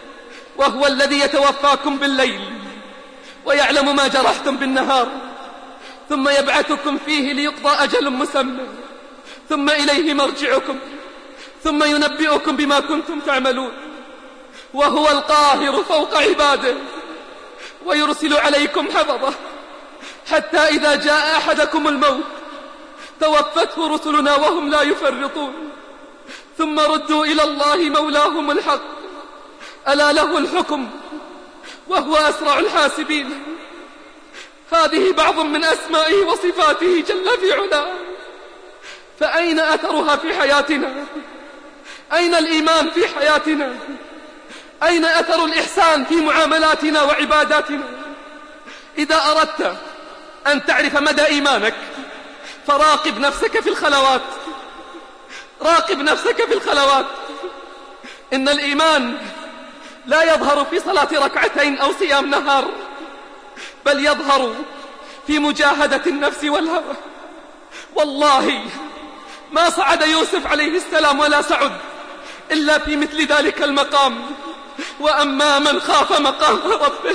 وهو الذي يتوفاكم بالليل ويعلم ما جرحتم بالنهار، ثم يبعثكم فيه ليقضى أجل مسمى، ثم إليه مرجعكم، ثم ينبئكم بما كنتم تعملون. وهو القاهر فوق عباده ويرسل عليكم حفظه، حتى إذا جاء أحدكم الموت توفته رسلنا وهم لا يفرطون، ثم ردوا إلى الله مولاهم الحق، ألا له الحكم وهو أسرع الحاسبين. هذه بعض من أسمائه وصفاته جل في علاه، فأين أثرها في حياتنا؟ أين الإيمان في حياتنا؟ أين أثر الإحسان في معاملاتنا وعباداتنا؟ إذا أردت أن تعرف مدى إيمانك فراقب نفسك في الخلوات، راقب نفسك في الخلوات. إن الإيمان لا يظهر في صلاة ركعتين أو صيام نهار، بل يظهر في مجاهدة النفس والهوى. والله ما صعد يوسف عليه السلام ولا سعد إلا في مثل ذلك المقام. وأما من خاف مقام ربه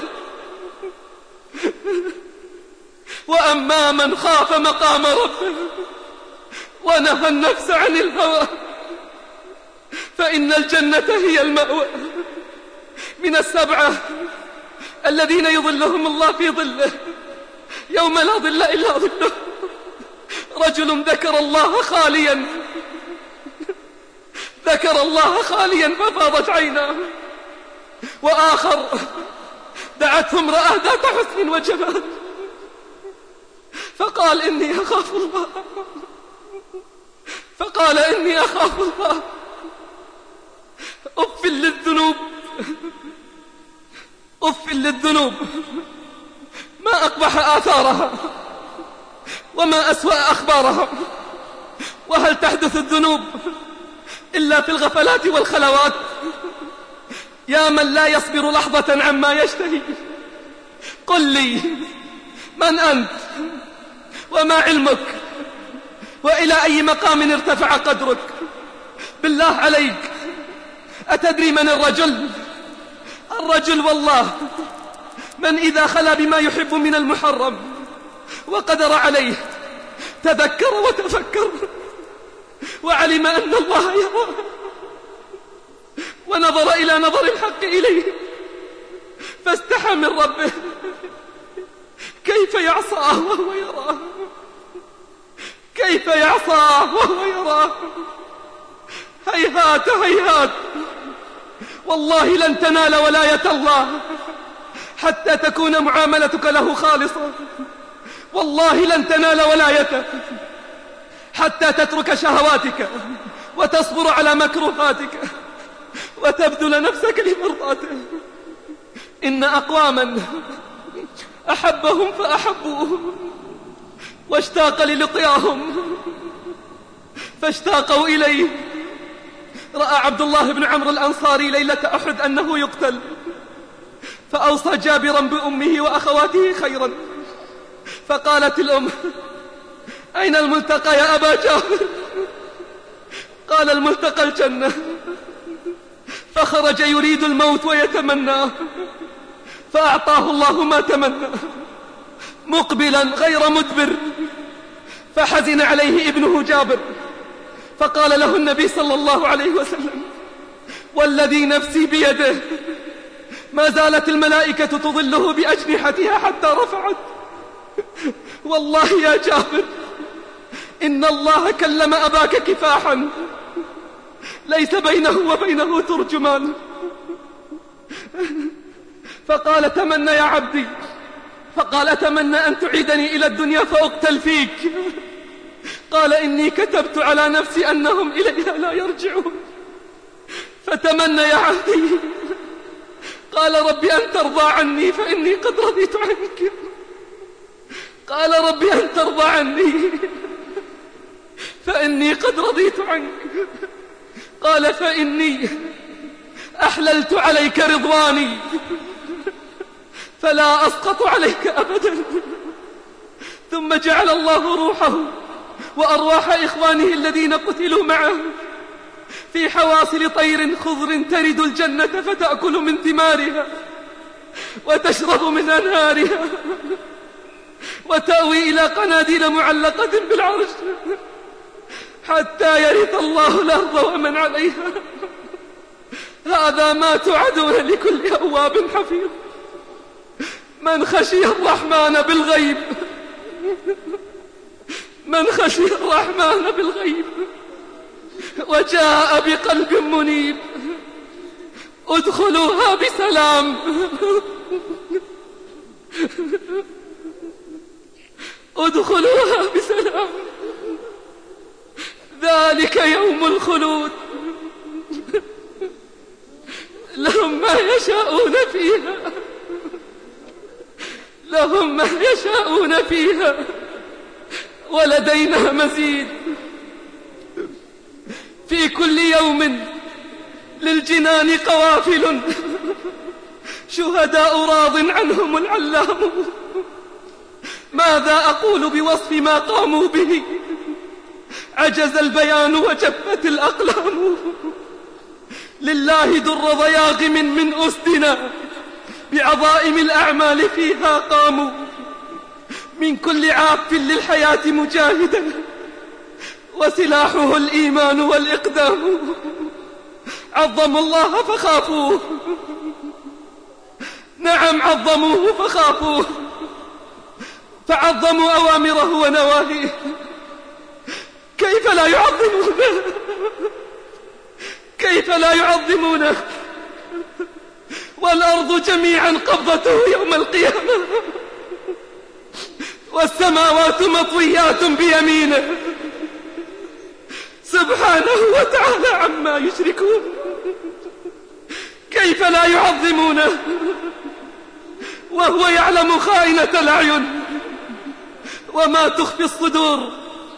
وأما من خاف مقام ربه ونهى النفس عن الهوى فإن الجنة هي المأوى. من السبعة الذين يظلهم الله في ظله يوم لا ظل إلا ظله: رجل ذكر الله خاليا ذكر الله خاليا ففاضت عيناه، وآخر دعته امرأة ذات حسن وجمال فقال إني أخاف الله فقال إني أخاف الله. أف للذنوب أف للذنوب، ما أقبح آثارها وما أسوأ أخبارها. وهل تحدث الذنوب إلا في الغفلات والخلوات؟ يا من لا يصبر لحظة عما يشتهي، قل لي من أنت وما علمك وإلى أي مقام ارتفع قدرك؟ بالله عليك أتدري من الرجل؟ الرجل والله من إذا خلا بما يحب من المحرم وقدر عليه تذكر وتفكر وعلم أن الله يراه ونظر إلى نظر الحق إليه فاستحى من ربه. كيف يعصاه وهو يراه؟ كيف يعصاه وهو يراه؟ هيهات هيهات، والله لن تنال ولاية الله حتى تكون معاملتك له خالصة. والله لن تنال ولايته حتى تترك شهواتك وتصبر على مكروهاتك وتبذل نفسك لمرضاته. إن أقواما أحبهم فأحبوه واشتاق للقياهم فاشتاقوا إليه. رأى عبد الله بن عمرو الأنصاري ليلة أحد أنه يقتل، فأوصى جابرا بأمه وأخواته خيرا، فقالت الأم: أين الملتقى يا أبا جابر؟ قال: الملتقى الجنة. فخرج يريد الموت ويتمناه، فأعطاه الله ما تمنى مقبلا غير مدبر. فحزن عليه ابنه جابر، فقال له النبي صلى الله عليه وسلم: والذي نفسي بيده ما زالت الملائكة تظله بأجنحتها حتى رفعت. والله يا جابر إن الله كلم أباك كفاحا ليس بينه وبينه ترجمان. فقال: تمنى يا عبدي. فقال: تمنى أن تعيدني إلى الدنيا فأقتل فيك. قال: إني كتبت على نفسي أنهم إليها لا يرجعون. فتمنى يا عبدي. قال: ربي أن ترضى عني فإني قد رضيت عنك. قال: ربي أن ترضى عني فإني قد رضيت عنك. قال: فإني أحللت عليك رضواني فلا أسقط عليك أبدا. ثم جعل الله روحه وأرواح إخوانه الذين قتلوا معه في حواصل طير خضر ترد الجنة فتأكل من ثمارها وتشرب من أنهارها وتأوي إلى قناديل معلقة بالعرش حتى يرث الله الأرض ومن عليها. هذا ما توعدون لكل أواب حفيظ من خشي الرحمن بالغيب، من خشي الرحمن بالغيب وجاء بقلب منيب. ادخلوها بسلام، ادخلوها بسلام، ذلك يوم الخلود، لهم ما يشاءون فيها، لهم ما يشاءون فيها ولدينا مزيد. في كل يوم للجنان قوافل شهداء راض عنهم العلام. ماذا أقول بوصف ما قاموا به؟ عجز البيان وجفت الأقلام. لله در ضياغم من أسدنا بعظائم الأعمال فيها قاموا. من كل عاف للحياة مجاهدا وسلاحه الإيمان والإقدام. عظموا الله فخافوه، نعم عظموه فخافوه، فعظموا أوامره ونواهيه. كيف لا يعظمونه؟ كيف لا يعظمونه والأرض جميعا قبضته يوم القيامة والسماوات مطويات بيمينه سبحانه وتعالى عما يشركون. كيف لا يعظمونه وهو يعلم خائنة الأعين وما تخفي الصدور.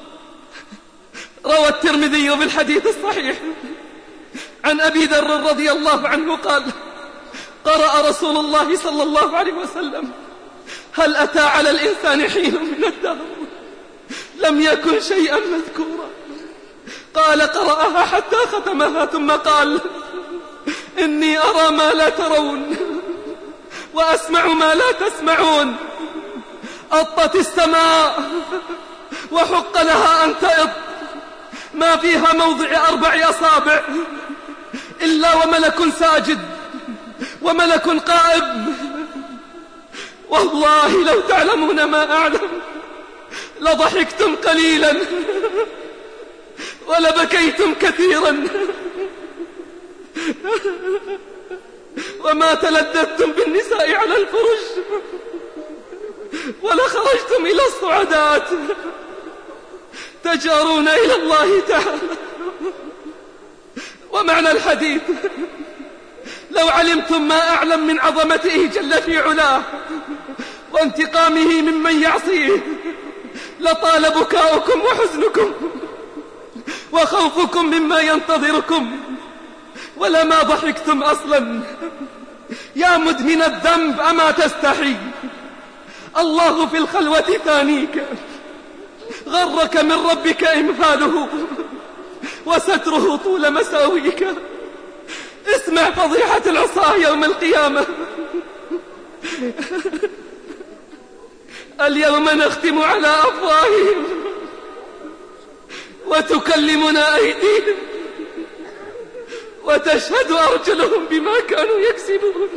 روى الترمذي بالحديث الصحيح عن أبي ذر رضي الله عنه قال: قرأ رسول الله صلى الله عليه وسلم: هل أتى على الإنسان حين من الدهر لم يكن شيئا مذكورا. قال: قرأها حتى ختمها ثم قال: إني أرى ما لا ترون وأسمع ما لا تسمعون. أطت السماء وحق لها أن تئط، ما فيها موضع أربع أصابع إلا وملك ساجد وملك قائم. والله لو تعلمون ما أعلم لضحكتم قليلا ولبكيتم كثيرا وما تلذذتم بالنساء على الفرش ولخرجتم إلى الصعدات تجارون إلى الله تعالى. ومعنى الحديث: لو علمتم ما أعلم من عظمته جل في علاه وانتقامه ممن يعصيه لطال بكاؤكم وحزنكم وخوفكم مما ينتظركم ولما ضحكتم أصلا. يا مدمن الذنب أما تستحي؟ الله في الخلوة ثانيك، غرك من ربك إمهاله وستره طول مساويك. اسمع فضيحة العصاة يوم القيامة: اليوم نختم على أفواههم وتكلمنا أيديهم وتشهد أرجلهم بما كانوا يكسبون.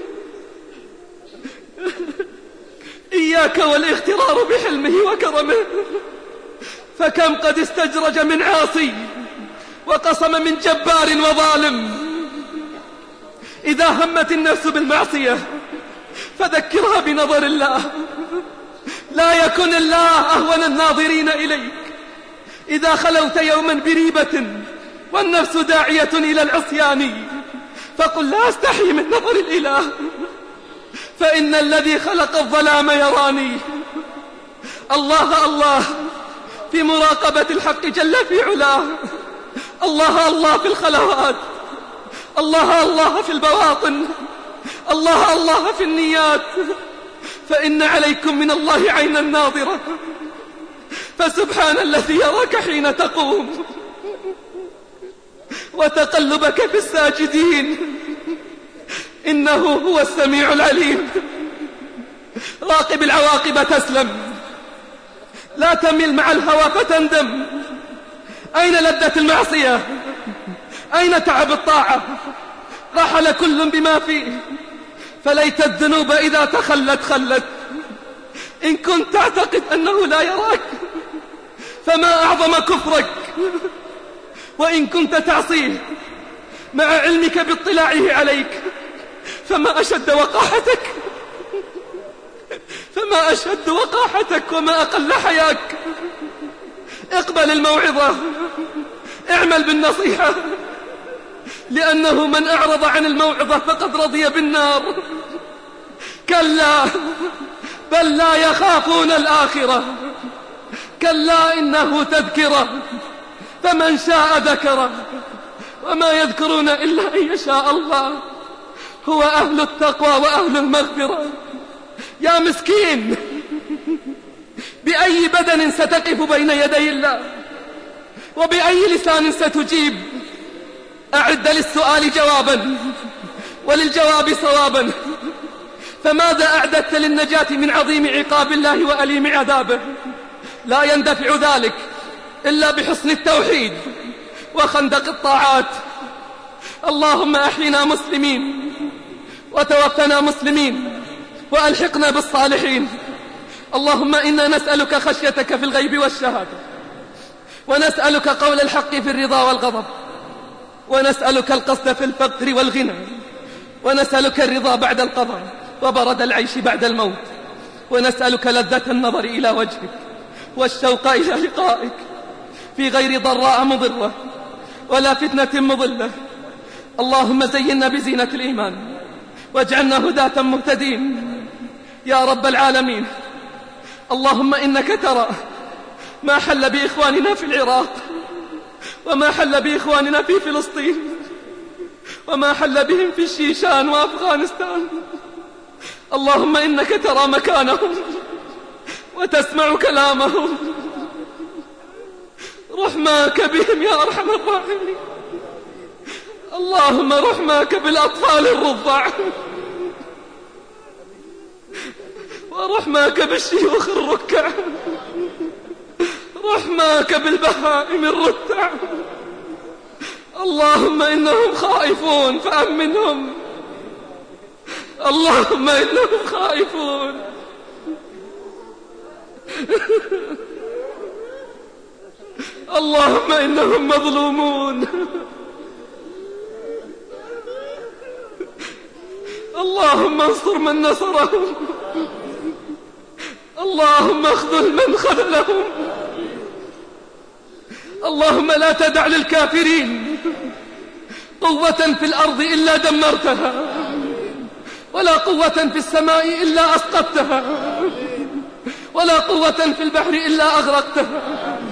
إياك والاغترار بحلمه وكرمه، فكم قد استجرج من عاصي وقسم من جبار وظالم. إذا همت النفس بالمعصية فذكرها بنظر الله، لا يكن الله أهون الناظرين إليك. إذا خلوت يوما بريبة والنفس داعية إلى العصيان فقل: لا أستحي من نظر الإله، فإن الذي خلق الظلام يراني. الله الله في مراقبة الحق جل في علاه، الله الله في الخلوات، الله الله في البواطن، الله الله في النيات، فإن عليكم من الله عينا ناظرة. فسبحان الذي يراك حين تقوم وتقلبك في الساجدين، إنه هو السميع العليم. راقب العواقب تسلم، لا تمل مع الهوى فتندم. أين لذة المعصية؟ أين تعب الطاعة؟ رحل كل بما فيه، فليت الذنوب إذا تخلت خلت. إن كنت تعتقد أنه لا يراك فما أعظم كفرك، وإن كنت تعصيه مع علمك باطلاعه عليك فما أشد وقاحتك، فما أشد وقاحتك وما أقل حياك. اقبل الموعظة، اعمل بالنصيحة، لأنه من أعرض عن الموعظة فقد رضي بالنار. كلا بل لا يخافون الآخرة، كلا إنه تذكرة فمن شاء ذكره، وما يذكرون إلا أن يشاء الله. هو أهل التقوى وأهل المغفرة. يا مسكين، بأي بدن ستقف بين يدي الله؟ وبأي لسان ستجيب؟ أعد للسؤال جوابا وللجواب صوابا. فماذا أعددت للنجاة من عظيم عقاب الله وأليم عذابه؟ لا يندفع ذلك إلا بحسن التوحيد وخندق الطاعات. اللهم أحينا مسلمين وتوفنا مسلمين وألحقنا بالصالحين. اللهم إنا نسألك خشيتك في الغيب والشهادة، ونسألك قول الحق في الرضا والغضب، ونسألك القصد في الفقر والغنى، ونسألك الرضا بعد القضاء وبرد العيش بعد الموت، ونسألك لذة النظر إلى وجهك والشوق إلى لقائك في غير ضراء مضرة ولا فتنة مضلة. اللهم زينا بزينة الإيمان واجعلنا هداة مهتدين يا رب العالمين. اللهم إنك ترى ما حل بإخواننا في العراق، وما حل بإخواننا في فلسطين، وما حل بهم في الشيشان وأفغانستان. اللهم إنك ترى مكانهم وتسمع كلامهم، رحماك بهم يا أرحم الراحمين. اللهم رحماك بالأطفال الرضع، ورحماك بالشيوخ الركع، رحماك بالبهائم الرتع. اللهم إنهم خائفون فأمنهم، اللهم إنهم خائفون. اللهم إنهم مظلومون. اللهم انصر من نصرهم، اللهم اخذل من خذلهم. اللهم لا تدع للكافرين قوة في الأرض إلا دمرتها، ولا قوة في السماء إلا أسقطتها، ولا قوة في البحر إلا أغرقتها.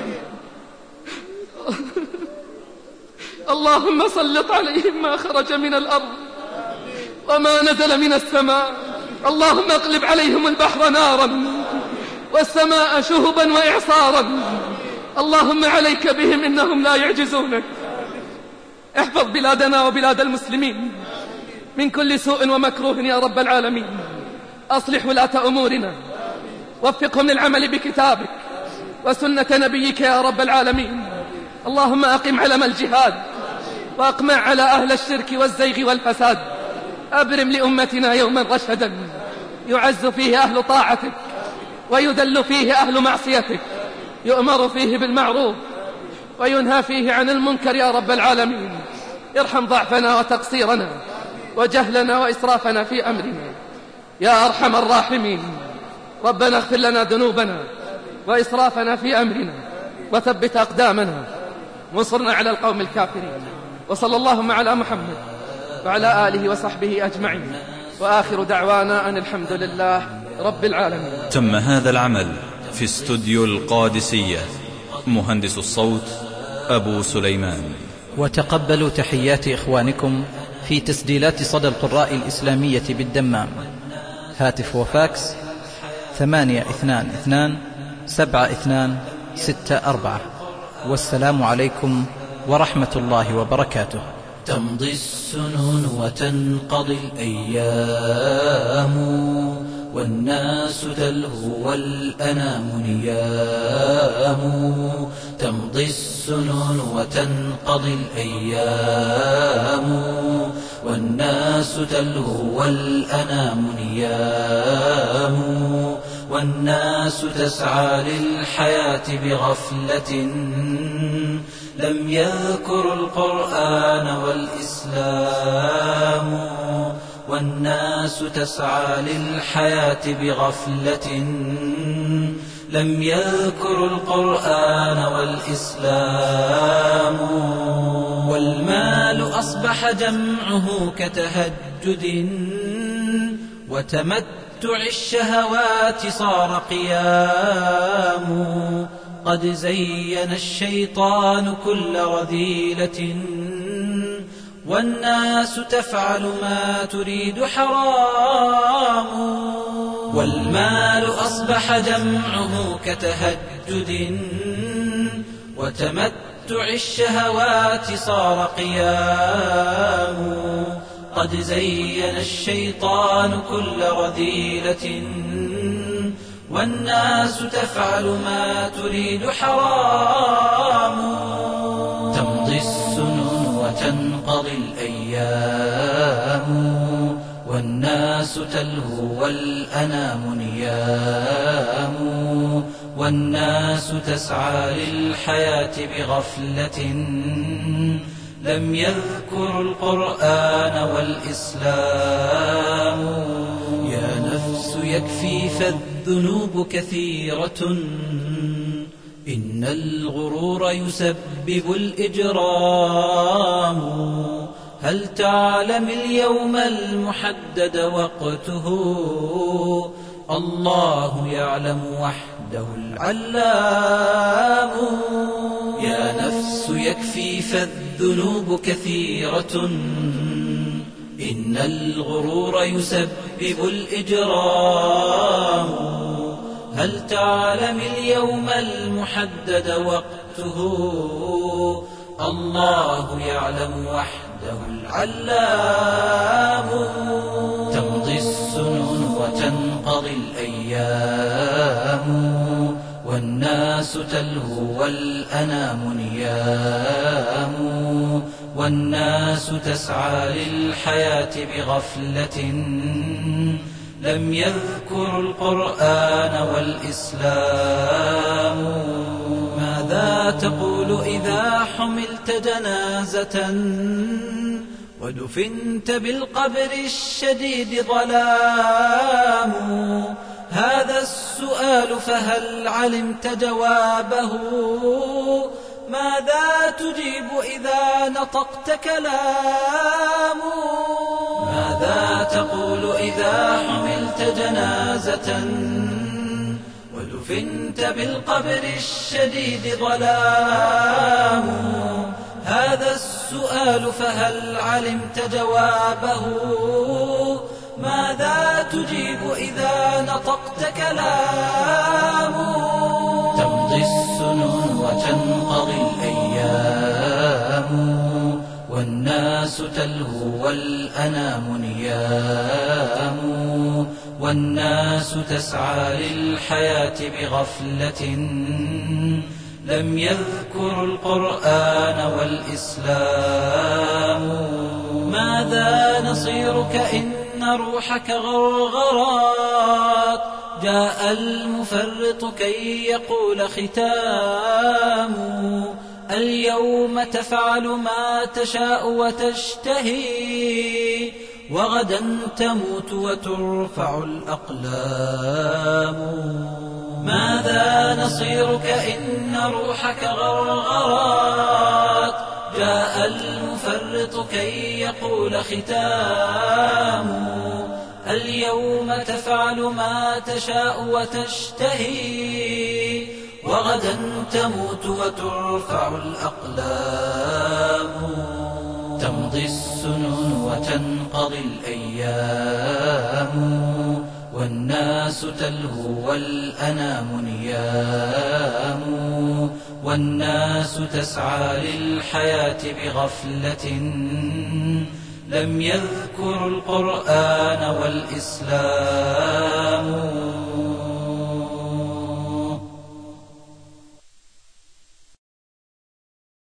اللهم سلط عليهم ما خرج من الأرض وما نزل من السماء. اللهم اقلب عليهم البحر نارا والسماء شهبا وإعصارا. اللهم عليك بهم إنهم لا يعجزونك. احفظ بلادنا وبلاد المسلمين من كل سوء ومكروه يا رب العالمين. أصلح ولاة أمورنا، وفقهم للعمل بكتابك وسنة نبيك يا رب العالمين. اللهم أقم علم الجهاد، وأقمع على أهل الشرك والزيغ والفساد. أبرم لأمتنا يوما رشدا يعز فيه أهل طاعتك، ويذل فيه أهل معصيتك، يؤمر فيه بالمعروف وينهى فيه عن المنكر يا رب العالمين. ارحم ضعفنا وتقصيرنا وجهلنا وإسرافنا في أمرنا يا أرحم الراحمين. ربنا اغفر لنا ذنوبنا وإسرافنا في أمرنا، وثبت أقدامنا، وانصرنا على القوم الكافرين. وصلى اللهم على محمد وعلى آله وصحبه أجمعين، وآخر دعوانا أن الحمد لله رب العالمين. تم هذا العمل في استوديو القادسية. مهندس الصوت أبو سليمان. وتقبلوا تحيات إخوانكم في تسجيلات صدى القراء الإسلامية بالدمام. هاتف وفاكس ثمانية اثنان اثنان سبعة اثنان ستة أربعة. والسلام عليكم ورحمة الله وبركاته. تمضي السنون وتنقضي الأيام والناس تلهو والأنام نيام. تمضي السنون وتنقضي الأيام والناس تلهو والأنام نيام. والناس تسعى للحياة بغفلة لم يذكروا القرآن والإسلام. والناس تسعى للحياة بغفلة لم يذكروا القرآن والإسلام. والمال أصبح جمعه كتهجد وتمتع الشهوات صار قيام. قد زين الشيطان كل رذيلة والناس تفعل ما تريد حرام. والمال أصبح جمعه كتهجد وتمتع الشهوات صار قيام. قد زين الشيطان كل رذيلة والناس تفعل ما تريد حرام. تمضي السنون وتنقضي الأيام والناس تلهو والأنام نيام. والناس تسعى للحياة بغفلة لم يذكروا القرآن والإسلام. يا نفس يكفي فالذنوب كثيرة إن الغرور يسبب الإجرام. هل تعلم اليوم المحدد وقته الله يعلم وحده العلام. يا نفس يكفي فالذنوب كثيرة إن الغرور يسبب الإجرام. هل تعلم اليوم المحدد وقته الله يعلم وحده العلام. تمضي السنون وتنقضي الأيام والناس تلهو والأنام نيام. والناس تسعى للحياة بغفلة لم يذكروا القرآن والإسلام. ماذا تقول إذا حملت جنازة ودفنت بالقبر الشديد ظلام؟ هذا السؤال فهل علمت جوابه؟ ماذا تجيب إذا نطقت كلام؟ ماذا تقول إذا حملت جنازة ودفنت بالقبر الشديد ظلام؟ هذا السؤال فهل علمت جوابه؟ ماذا تجيب إذا نطقت كلام؟ تمضي السنون وتنقضي الأيام والناس تلهو والأنام نيام. والناس تسعى للحياة بغفلة لم يذكروا القرآن والإسلام. ماذا نصيرك إن روحك غرغرات؟ جاء المفرط كي يقول ختام. اليوم تفعل ما تشاء وتشتهي وغدا تموت وترفع الأقلام. ماذا نصيرك إن روحك غرغرات؟ جاء المفرط كي يقول ختام. اليوم تفعل ما تشاء وتشتهي وغدا تموت وترفع الأقلام. تمضي السنون وتنقضي الأيام والناس تلهو والأنام نيام. والناس تسعى للحياة بغفلة لم يذكروا القرآن والإسلام